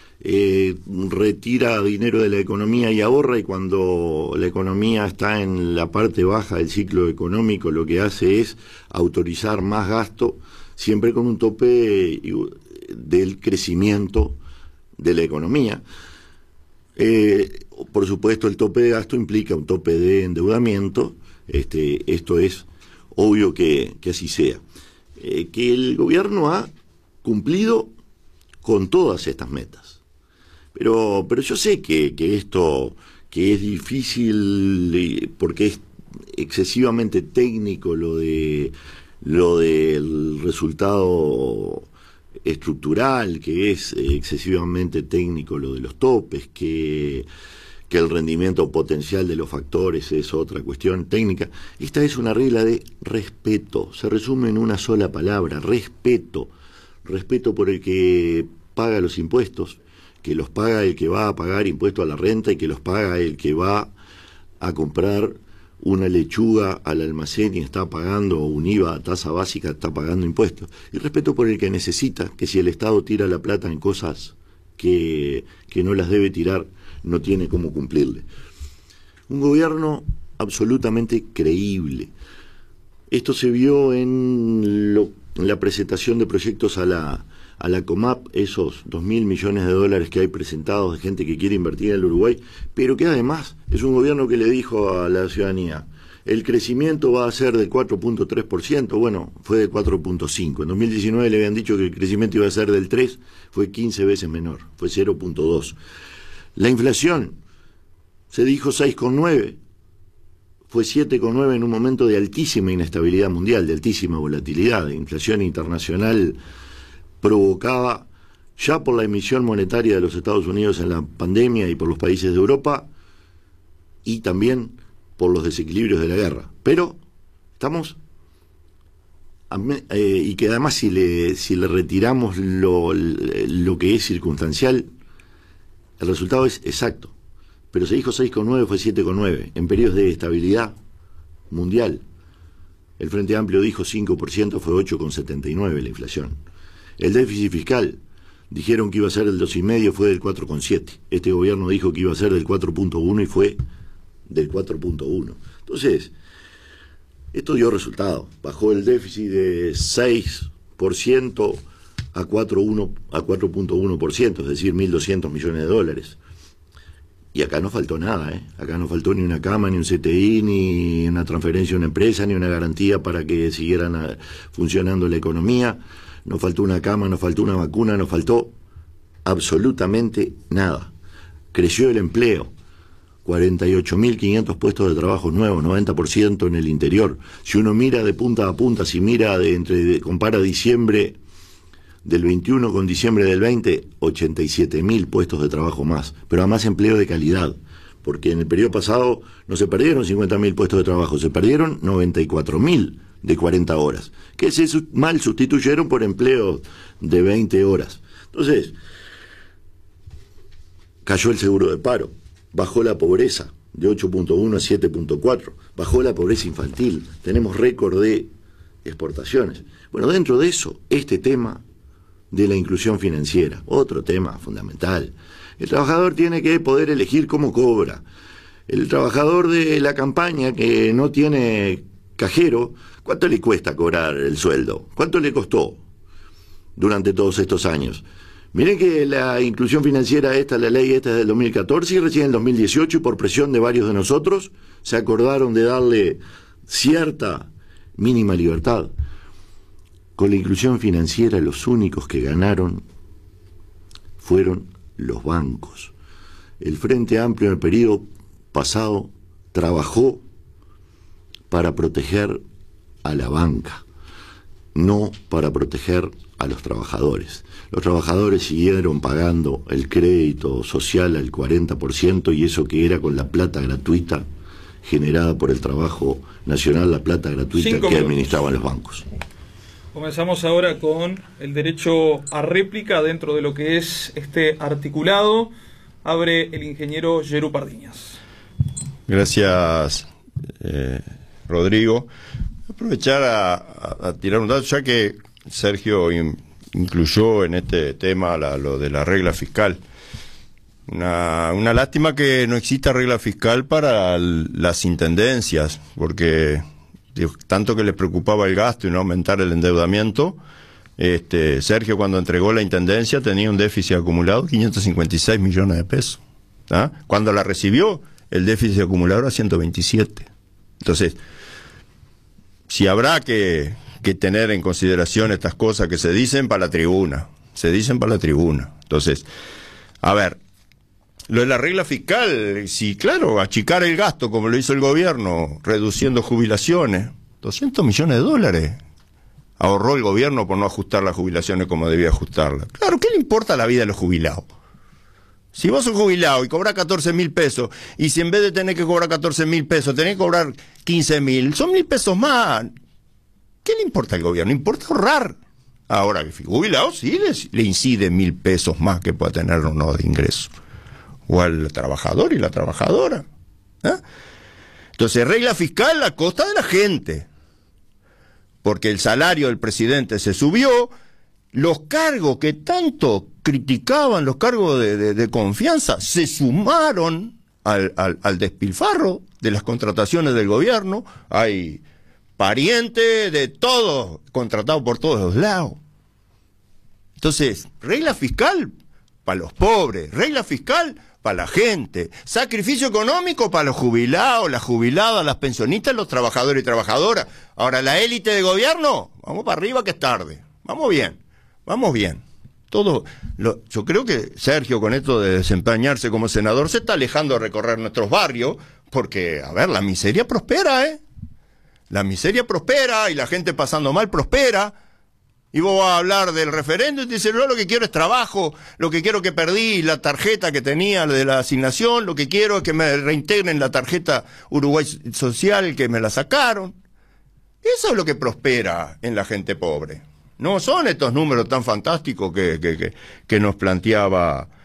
retira dinero de la economía y ahorra, y cuando la economía está en la parte baja del ciclo económico lo que hace es autorizar más gasto, siempre con un tope del crecimiento de la economía. Por supuesto, el tope de gasto implica un tope de endeudamiento. Esto es obvio que así sea. Que el gobierno ha cumplido con todas estas metas. Pero yo sé que esto, que es difícil porque es excesivamente técnico lo del resultado estructural, que es excesivamente técnico lo de los topes, que el rendimiento potencial de los factores es otra cuestión técnica. Esta es una regla de respeto, se resume en una sola palabra: respeto. Respeto por el que paga los impuestos, que los paga el que va a pagar impuesto a la renta y que los paga el que va a comprar una lechuga al almacén y está pagando un IVA a tasa básica, está pagando impuestos. Y respeto por el que necesita, que si el Estado tira la plata en cosas que no las debe tirar, no tiene cómo cumplirle. Un gobierno absolutamente creíble. Esto se vio en la presentación de proyectos a la Comap, esos 2.000 millones de dólares que hay presentados de gente que quiere invertir en el Uruguay, pero que además es un gobierno que le dijo a la ciudadanía: el crecimiento va a ser del 4.3%, bueno, fue de 4.5%. En 2019 le habían dicho que el crecimiento iba a ser del 3%, fue 15 veces menor, fue 0.2%. La inflación se dijo 6,9%, fue 7,9% en un momento de altísima inestabilidad mundial, de altísima volatilidad, de inflación internacional provocada ya por la emisión monetaria de los Estados Unidos en la pandemia y por los países de Europa, y también por los desequilibrios de la guerra. Pero estamos, y que además si le retiramos lo que es circunstancial, el resultado es exacto. Pero se dijo 6,9, fue 7,9. En periodos de estabilidad mundial, el Frente Amplio dijo 5%, fue 8,79 la inflación. El déficit fiscal, dijeron que iba a ser del 2,5, fue del 4,7. Este gobierno dijo que iba a ser del 4,1 y fue del 4,1. Entonces, esto dio resultado. Bajó el déficit de 6% a 4,1%, es decir, 1.200 millones de dólares. Y acá no faltó nada, ¿eh? Acá no faltó ni una cama, ni un CTI, ni una transferencia a una empresa, ni una garantía para que siguieran funcionando la economía. No faltó una cama, no faltó una vacuna, no faltó absolutamente nada. Creció el empleo, 48.500 puestos de trabajo nuevos, 90% en el interior. Si uno mira de punta a punta, si mira compara diciembre del 21 con diciembre del 20, 87.000 puestos de trabajo más, pero además empleo de calidad, porque en el periodo pasado no se perdieron 50.000 puestos de trabajo, se perdieron 94.000 de 40 horas, que se mal sustituyeron por empleos de 20 horas. Entonces, cayó el seguro de paro, bajó la pobreza de 8,1 a 7,4, bajó la pobreza infantil, tenemos récord de exportaciones. Bueno, dentro de eso, este tema de la inclusión financiera, otro tema fundamental. El trabajador tiene que poder elegir cómo cobra. El trabajador de la campaña que no tiene cajero, ¿cuánto le cuesta cobrar el sueldo? ¿Cuánto le costó durante todos estos años? Miren que la inclusión financiera la ley esta es del 2014 y recién en el 2018, y por presión de varios de nosotros, se acordaron de darle cierta mínima libertad. Con la inclusión financiera los únicos que ganaron fueron los bancos. El Frente Amplio en el periodo pasado trabajó para proteger a la banca, no para proteger a los trabajadores. Los trabajadores siguieron pagando el crédito social al 40%, y eso que era con la plata gratuita generada por el trabajo nacional, la plata gratuita que administraban los bancos. Comenzamos ahora con el derecho a réplica dentro de lo que es este articulado. Abre el ingeniero Yeru Pardiñas. Gracias, Rodrigo. Aprovechar a tirar un dato, ya que Sergio incluyó en este tema lo de la regla fiscal. Una lástima que no exista regla fiscal para las intendencias, porque tanto que les preocupaba el gasto y no aumentar el endeudamiento. Sergio, cuando entregó la intendencia, tenía un déficit acumulado de 556 millones de pesos. ¿Ah? Cuando la recibió, el déficit acumulado era 127. Entonces, si habrá que tener en consideración estas cosas que se dicen para la tribuna, Entonces, a ver, lo de la regla fiscal, sí, claro, achicar el gasto como lo hizo el gobierno, reduciendo jubilaciones, 200 millones de dólares ahorró el gobierno por no ajustar las jubilaciones como debía ajustarlas. Claro, ¿qué le importa la vida de los jubilados? Si vos sos jubilado y cobras 14.000 pesos, y si en vez de tener que cobrar 14.000 pesos, tenés que cobrar 15.000, son 1.000 pesos más. ¿Qué le importa al gobierno? Importa ahorrar. Ahora, el jubilado sí le incide 1.000 pesos más que pueda tener o no de ingreso. O al trabajador y la trabajadora. ¿Eh? Entonces, regla fiscal a costa de la gente. Porque el salario del presidente se subió, los cargos que tanto criticaban, los cargos de confianza, se sumaron al despilfarro de las contrataciones del gobierno. Hay parientes de todos, contratados por todos los lados. Entonces, regla fiscal para los pobres, regla fiscal para la gente, sacrificio económico para los jubilados, las jubiladas, las pensionistas, los trabajadores y trabajadoras. Ahora, la élite de gobierno, vamos para arriba que es tarde, vamos bien. Yo creo que Sergio, con esto de desempeñarse como senador, se está alejando de recorrer nuestros barrios, porque, a ver, la miseria prospera, La miseria prospera y la gente pasando mal prospera. Y vos vas a hablar del referéndum y te dices, no, lo que quiero es trabajo, lo que quiero que perdí la tarjeta que tenía de la asignación, lo que quiero es que me reintegren la tarjeta Uruguay Social que me la sacaron. Eso es lo que prospera en la gente pobre. No son estos números tan fantásticos que nos planteaba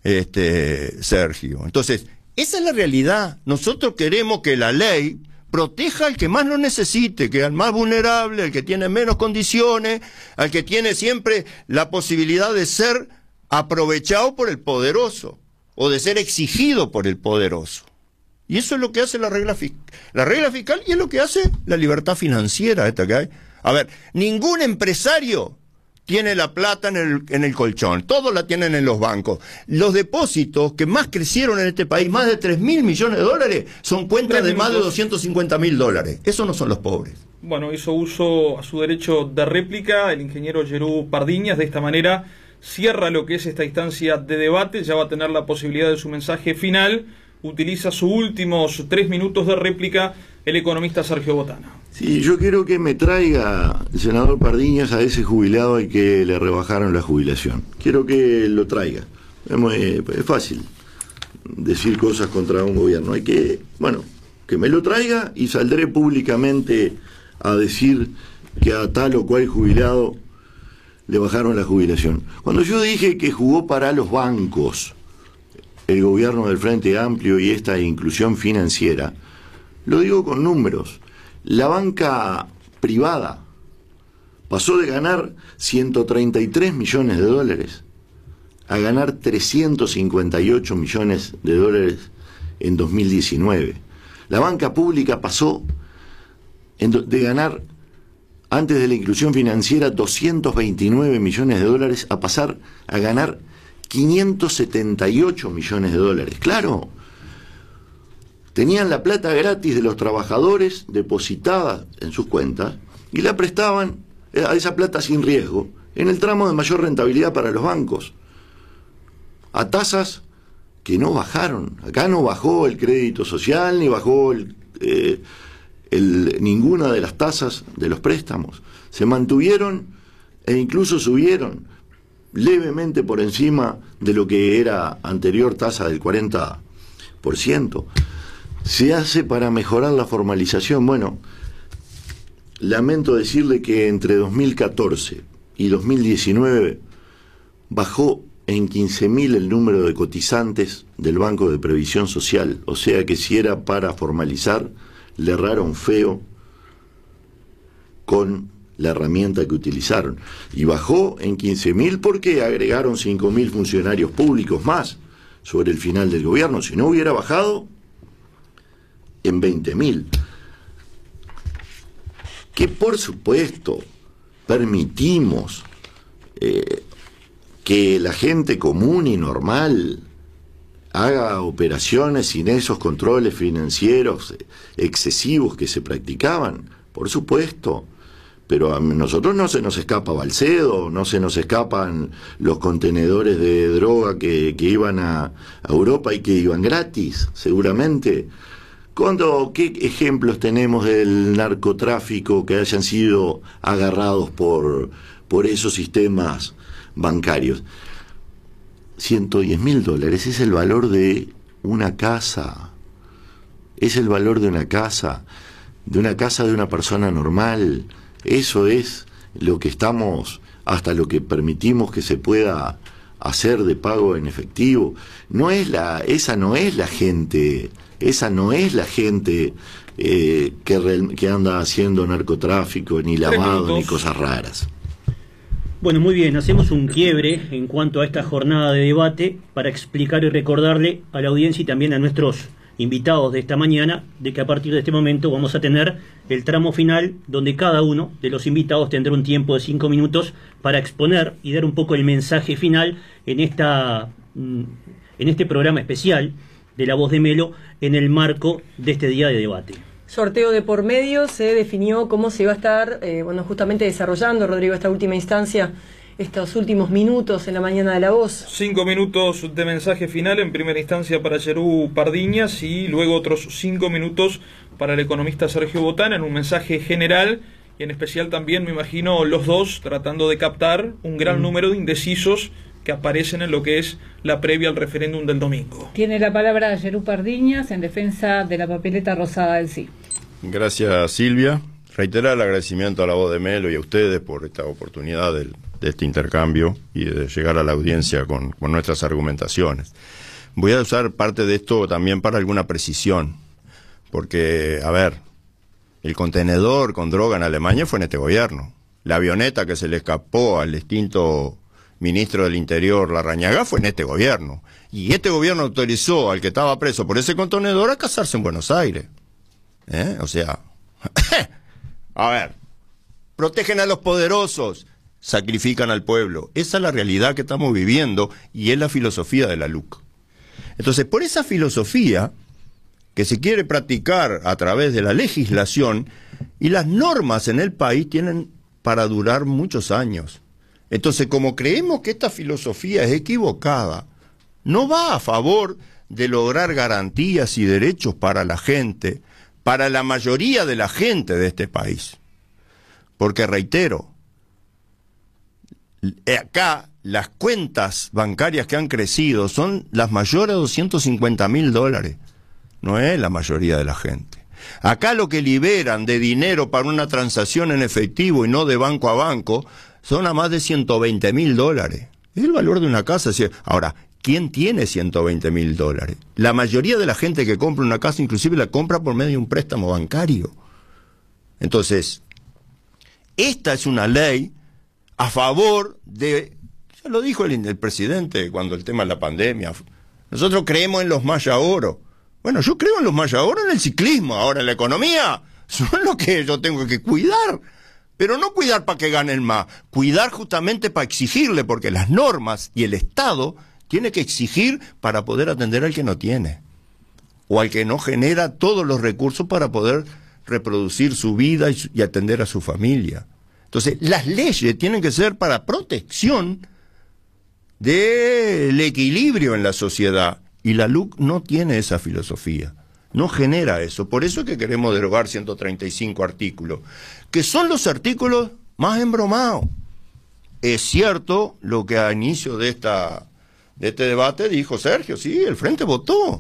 Sergio. Entonces, esa es la realidad. Nosotros queremos que la ley proteja al que más lo necesite, que al más vulnerable, al que tiene menos condiciones, al que tiene siempre la posibilidad de ser aprovechado por el poderoso o de ser exigido por el poderoso. Y eso es lo que hace la regla fiscal y es lo que hace la libertad financiera esta que hay. A ver, ningún empresario tiene la plata en el colchón, todos la tienen en los bancos. Los depósitos que más crecieron en este país, más de 3.000 millones de dólares, son cuentas de más de 250.000 dólares. Esos no son los pobres. Bueno, hizo uso a su derecho de réplica el ingeniero Yerú Pardiñas. De esta manera cierra lo que es esta instancia de debate, ya va a tener la posibilidad de su mensaje final. Utiliza sus últimos 3 minutos de réplica el economista Sergio Botana. Sí, yo quiero que me traiga el senador Pardiñas a ese jubilado al que le rebajaron la jubilación. Quiero que lo traiga. Es fácil decir cosas contra un gobierno. Hay que, que me lo traiga y saldré públicamente a decir que a tal o cual jubilado le bajaron la jubilación. Cuando yo dije que jugó para los bancos el gobierno del Frente Amplio y esta inclusión financiera, lo digo con números. La banca privada pasó de ganar 133 millones de dólares a ganar 358 millones de dólares en 2019. La banca pública pasó de ganar, antes de la inclusión financiera, 229 millones de dólares a pasar a ganar 578 millones de dólares. Claro, tenían la plata gratis de los trabajadores depositada en sus cuentas y la prestaban a esa plata sin riesgo en el tramo de mayor rentabilidad para los bancos, a tasas que no bajaron. Acá no bajó el crédito social ni bajó ninguna de las tasas de los préstamos. Se mantuvieron e incluso subieron levemente por encima de lo que era anterior tasa del 40%. Se hace para mejorar la formalización. Bueno, lamento decirle que entre 2014 y 2019 bajó en 15.000 el número de cotizantes del Banco de Previsión Social. O sea que si era para formalizar, le erraron feo con la herramienta que utilizaron. Y bajó en 15.000 porque agregaron 5.000 funcionarios públicos más sobre el final del gobierno. Si no hubiera bajado en 20.000. Que por supuesto permitimos que la gente común y normal haga operaciones sin esos controles financieros excesivos que se practicaban, por supuesto. Pero a nosotros no se nos escapa Balcedo, no se nos escapan los contenedores de droga que iban a Europa y que iban gratis, seguramente. ¿Qué ejemplos tenemos del narcotráfico que hayan sido agarrados por esos sistemas bancarios? 110.000 dólares es el valor de una casa. Es el valor de una casa de una persona normal. Eso es lo que estamos, hasta lo que permitimos que se pueda hacer de pago en efectivo. Esa no es la gente que anda haciendo narcotráfico, ni lavado, ni cosas raras. Bueno, muy bien, hacemos un quiebre en cuanto a esta jornada de debate para explicar y recordarle a la audiencia y también a nuestros invitados de esta mañana de que a partir de este momento vamos a tener el tramo final donde cada uno de los invitados tendrá un tiempo de 5 minutos para exponer y dar un poco el mensaje final en este programa especial de La Voz de Melo en el marco de este día de debate. Sorteo de por medio, se definió cómo se iba a estar justamente desarrollando, Rodrigo, esta última instancia, estos últimos minutos en la mañana de La Voz. 5 minutos de mensaje final en primera instancia para Yerú Pardiñas y luego otros 5 minutos para el economista Sergio Botana en un mensaje general y en especial también, me imagino, los dos tratando de captar un gran número de indecisos que aparecen en lo que es la previa al referéndum del domingo. Tiene la palabra Yerú Pardiñas en defensa de la papeleta rosada del sí. Gracias, Silvia. Reiterar el agradecimiento a La Voz de Melo y a ustedes por esta oportunidad del de este intercambio y de llegar a la audiencia con nuestras argumentaciones. Voy a usar parte de esto también para alguna precisión, porque, a ver, el contenedor con droga en Alemania fue en este gobierno. La avioneta que se le escapó al extinto ministro del Interior, Larrañaga, fue en este gobierno. Y este gobierno autorizó al que estaba preso por ese contenedor a casarse en Buenos Aires. O sea, a ver, protegen a los poderosos, sacrifican al pueblo. Esa es la realidad que estamos viviendo y es la filosofía de la LUC. Entonces, por esa filosofía que se quiere practicar a través de la legislación, y las normas en el país tienen para durar muchos años. Entonces, como creemos que esta filosofía es equivocada, no va a favor de lograr garantías y derechos para la gente, para la mayoría de la gente de este país. Porque, reitero, acá las cuentas bancarias que han crecido son las mayores de $250.000. No es la mayoría de la gente. Acá lo que liberan de dinero para una transacción en efectivo y no de banco a banco son a más de $120.000. Es el valor de una casa. Ahora, ¿quién tiene $120.000? La mayoría de la gente que compra una casa inclusive la compra por medio de un préstamo bancario. Entonces, esta es una ley a favor de... Ya lo dijo el presidente cuando el tema de la pandemia. Nosotros creemos en los Maya Oro. Bueno, yo creo en los Maya Oro en el ciclismo. Ahora en la economía son lo que yo tengo que cuidar. Pero no cuidar para que ganen más. Cuidar justamente para exigirle, porque las normas y el Estado tiene que exigir para poder atender al que no tiene. O al que no genera todos los recursos para poder reproducir su vida y atender a su familia. Entonces, las leyes tienen que ser para protección del equilibrio en la sociedad. Y la LUC no tiene esa filosofía, no genera eso. Por eso es que queremos derogar 135 artículos, que son los artículos más embromados. Es cierto lo que a inicio de este debate dijo Sergio, sí, el Frente votó.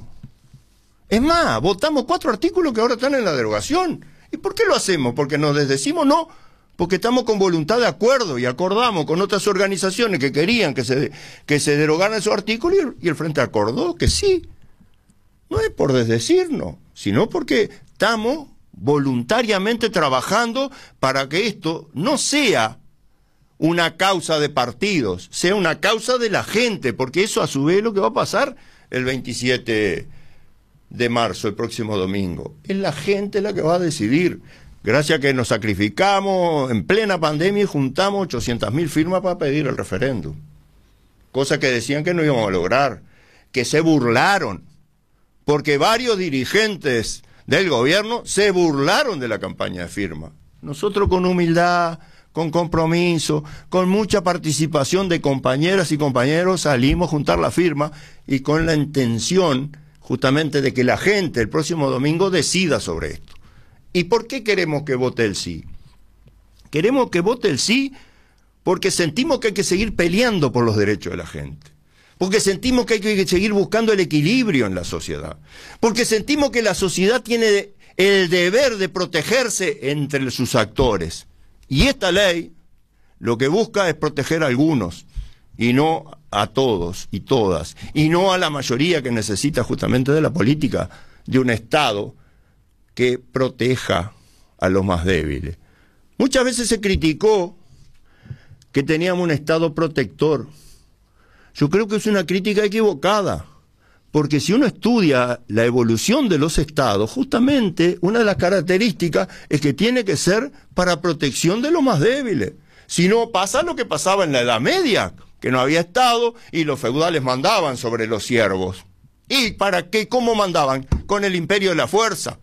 Es más, votamos 4 artículos que ahora están en la derogación. ¿Y por qué lo hacemos? ¿Porque nos desdecimos? No. Porque estamos con voluntad de acuerdo y acordamos con otras organizaciones que querían que se derogaran esos artículos y el Frente acordó que sí. No es por desdecirnos, sino porque estamos voluntariamente trabajando para que esto no sea una causa de partidos, sea una causa de la gente, porque eso a su vez es lo que va a pasar el 27 de marzo, el próximo domingo. Es la gente la que va a decidir. Gracias a que nos sacrificamos en plena pandemia y juntamos 800.000 firmas para pedir el referéndum. Cosa que decían que no íbamos a lograr, que se burlaron, porque varios dirigentes del gobierno se burlaron de la campaña de firma. Nosotros con humildad, con compromiso, con mucha participación de compañeras y compañeros salimos a juntar la firma y con la intención justamente de que la gente el próximo domingo decida sobre esto. ¿Y por qué queremos que vote el sí? Queremos que vote el sí porque sentimos que hay que seguir peleando por los derechos de la gente. Porque sentimos que hay que seguir buscando el equilibrio en la sociedad. Porque sentimos que la sociedad tiene el deber de protegerse entre sus actores. Y esta ley lo que busca es proteger a algunos y no a todos y todas. Y no a la mayoría que necesita justamente de la política de un Estado que proteja a los más débiles. Muchas veces se criticó que teníamos un Estado protector. Yo creo que es una crítica equivocada, porque si uno estudia la evolución de los Estados, justamente una de las características es que tiene que ser para protección de los más débiles. Si no, pasa lo que pasaba en la Edad Media, que no había Estado y los feudales mandaban sobre los siervos. ¿Y para qué? ¿Cómo mandaban? Con el imperio de la fuerza.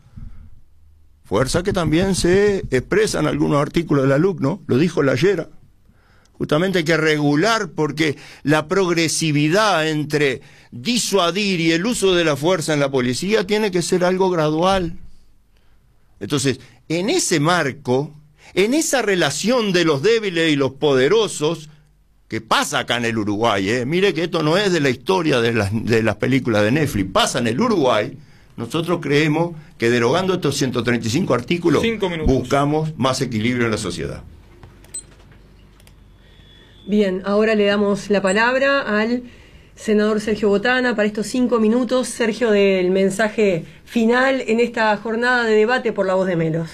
Fuerza que también se expresa en algunos artículos de la LUC, ¿no? Lo dijo la Llera. Justamente hay que regular porque la progresividad entre disuadir y el uso de la fuerza en la policía tiene que ser algo gradual. Entonces, en ese marco, en esa relación de los débiles y los poderosos, que pasa acá en el Uruguay, mire que esto no es de la historia de las películas de Netflix, pasa en el Uruguay. Nosotros creemos que derogando estos 135 artículos buscamos más equilibrio en la sociedad. Bien, ahora le damos la palabra al senador Sergio Botana para estos 5 minutos. Sergio, del mensaje final en esta jornada de debate por La Voz de Melos.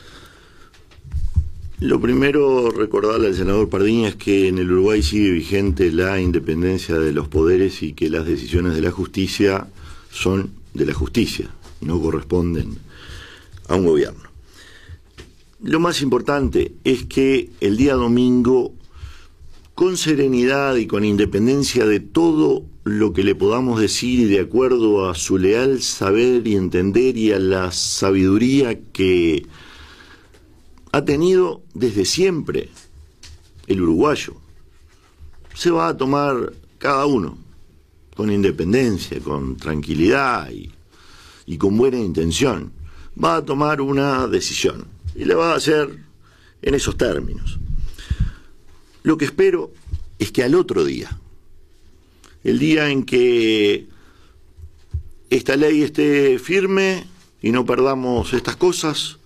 Lo primero, recordarle al senador Pardiñas que en el Uruguay sigue vigente la independencia de los poderes y que las decisiones de la justicia son de la justicia, no corresponden a un gobierno. Lo más importante es que el día domingo, con serenidad y con independencia de todo lo que le podamos decir y de acuerdo a su leal saber y entender y a la sabiduría que ha tenido desde siempre el uruguayo, se va a tomar cada uno con independencia, con tranquilidad y con buena intención. Va a tomar una decisión y la va a hacer en esos términos. Lo que espero es que al otro día, el día en que esta ley esté firme y no perdamos estas cosas,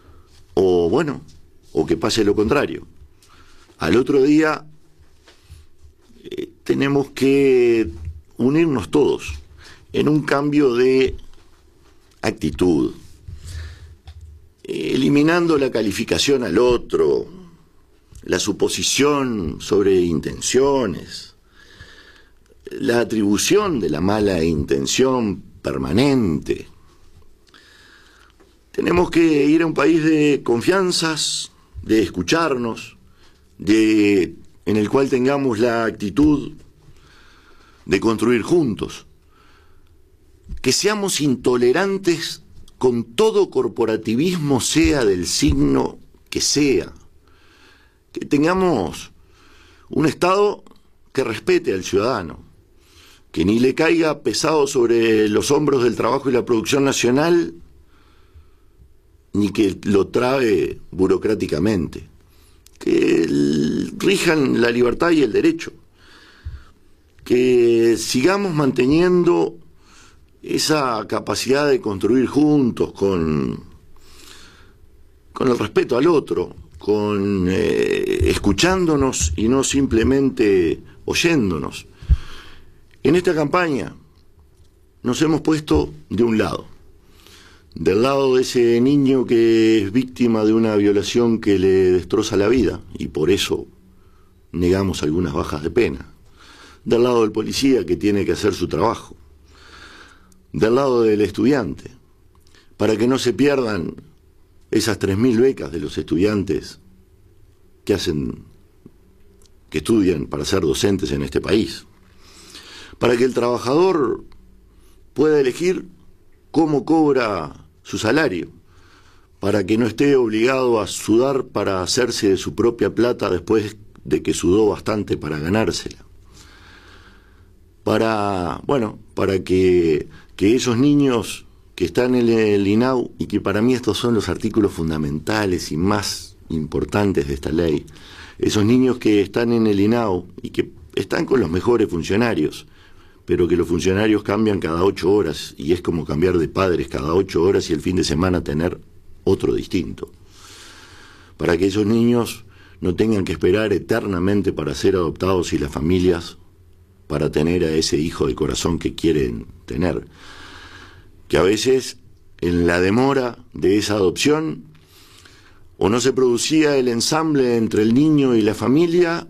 o que pase lo contrario, al otro día tenemos que unirnos todos en un cambio de actitud, eliminando la calificación al otro, la suposición sobre intenciones, la atribución de la mala intención permanente. Tenemos que ir a un país de confianzas, de escucharnos, en el cual tengamos la actitud de construir juntos. Que seamos intolerantes con todo corporativismo, sea del signo que sea. Que tengamos un Estado que respete al ciudadano, que ni le caiga pesado sobre los hombros del trabajo y la producción nacional, ni que lo trabe burocráticamente, que rijan la libertad y el derecho, que sigamos manteniendo esa capacidad de construir juntos con el respeto al otro, escuchándonos y no simplemente oyéndonos. En esta campaña nos hemos puesto de un lado, del lado de ese niño que es víctima de una violación que le destroza la vida y por eso negamos algunas bajas de pena, del lado del policía que tiene que hacer su trabajo, del lado del estudiante, para que no se pierdan esas 3.000 becas de los estudiantes que estudian para ser docentes en este país, para que el trabajador pueda elegir cómo cobra su salario, para que no esté obligado a sudar para hacerse de su propia plata después de que sudó bastante para ganársela, para que esos niños que están en el INAU, y que para mí estos son los artículos fundamentales y más importantes de esta ley, esos niños que están en el INAU y que están con los mejores funcionarios, pero que los funcionarios cambian cada 8 horas, y es como cambiar de padres cada 8 horas y el fin de semana tener otro distinto. Para que esos niños no tengan que esperar eternamente para ser adoptados y las familias para tener a ese hijo de corazón que quieren tener. Que a veces, en la demora de esa adopción, o no se producía el ensamble entre el niño y la familia,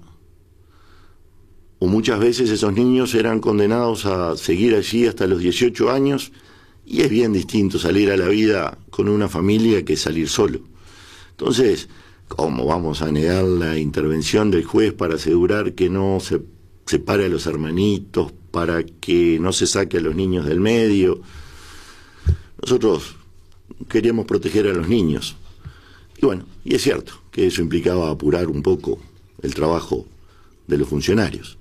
o muchas veces esos niños eran condenados a seguir allí hasta los 18 años, y es bien distinto salir a la vida con una familia que salir solo. Entonces, ¿cómo vamos a negar la intervención del juez para asegurar que no se separe a los hermanitos, para que no se saque a los niños del medio? Nosotros queríamos proteger a los niños. Y bueno, y es cierto que eso implicaba apurar un poco el trabajo de los funcionarios.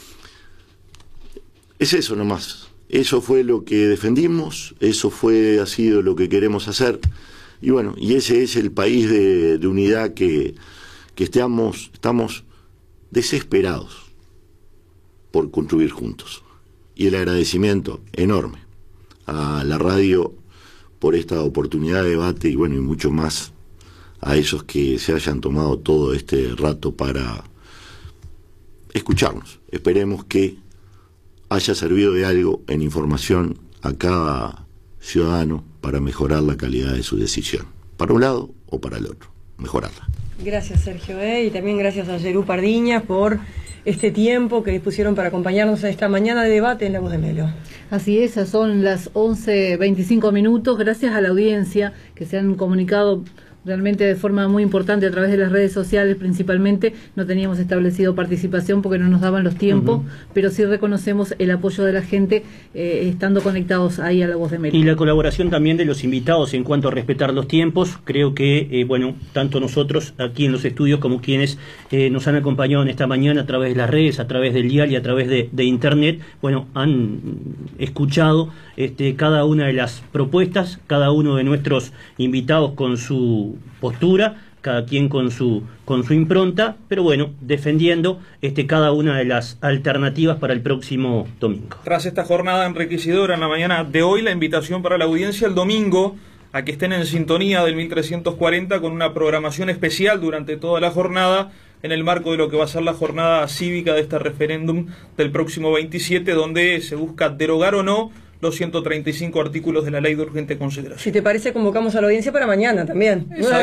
Es eso nomás. Eso fue lo que defendimos, ha sido lo que queremos hacer. Y bueno, y ese es el país de unidad que estamos desesperados por construir juntos. Y el agradecimiento enorme a la radio por esta oportunidad de debate y bueno, y mucho más a esos que se hayan tomado todo este rato para escucharnos. Esperemos que haya servido de algo en información a cada ciudadano para mejorar la calidad de su decisión, para un lado o para el otro, mejorarla. Gracias, Sergio, y también gracias a Yerú Pardiñas por este tiempo que dispusieron para acompañarnos en esta mañana de debate en La Voz de Melo. Así es, son las 11:25 minutos, gracias a la audiencia que se han comunicado realmente de forma muy importante a través de las redes sociales principalmente. No teníamos establecido participación porque no nos daban los tiempos, pero sí reconocemos el apoyo de la gente estando conectados ahí a La Voz de Melo. Y la colaboración también de los invitados en cuanto a respetar los tiempos. Creo que, tanto nosotros aquí en los estudios como quienes nos han acompañado en esta mañana a través de las redes, a través del dial y a través de internet, han escuchado cada una de las propuestas, cada uno de nuestros invitados con su postura, cada quien con su impronta, pero defendiendo cada una de las alternativas para el próximo domingo. Tras esta jornada enriquecedora en la mañana de hoy, la invitación para la audiencia el domingo a que estén en sintonía del 1340 con una programación especial durante toda la jornada en el marco de lo que va a ser la jornada cívica de este referéndum del próximo 27, donde se busca derogar o no los 135 artículos de la ley de urgente consideración. Si te parece, convocamos a la audiencia para mañana también.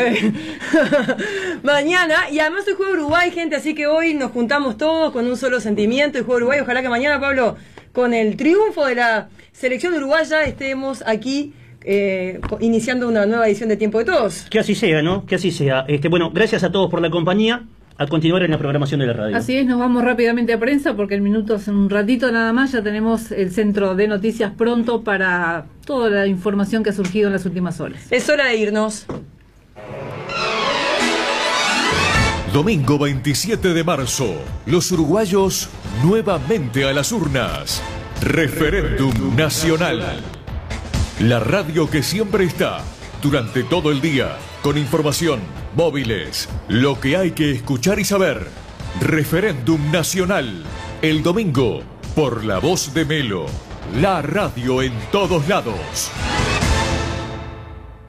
Mañana, y además hoy juega Uruguay, gente, así que hoy nos juntamos todos con un solo sentimiento y juega Uruguay. Ojalá que mañana, Pablo, con el triunfo de la selección uruguaya, estemos aquí iniciando una nueva edición de Tiempo de Todos. Que así sea, ¿no? Que así sea. Gracias a todos por la compañía. A continuar en la programación de la radio. Así es, nos vamos rápidamente a prensa porque en minutos, en un ratito nada más, ya tenemos el centro de noticias pronto para toda la información que ha surgido en las últimas horas. Es hora de irnos. Domingo 27 de marzo, los uruguayos nuevamente a las urnas. Referéndum Nacional. La radio que siempre está, durante todo el día, con información, móviles, lo que hay que escuchar y saber. Referéndum Nacional, el domingo, por La Voz de Melo, la radio en todos lados.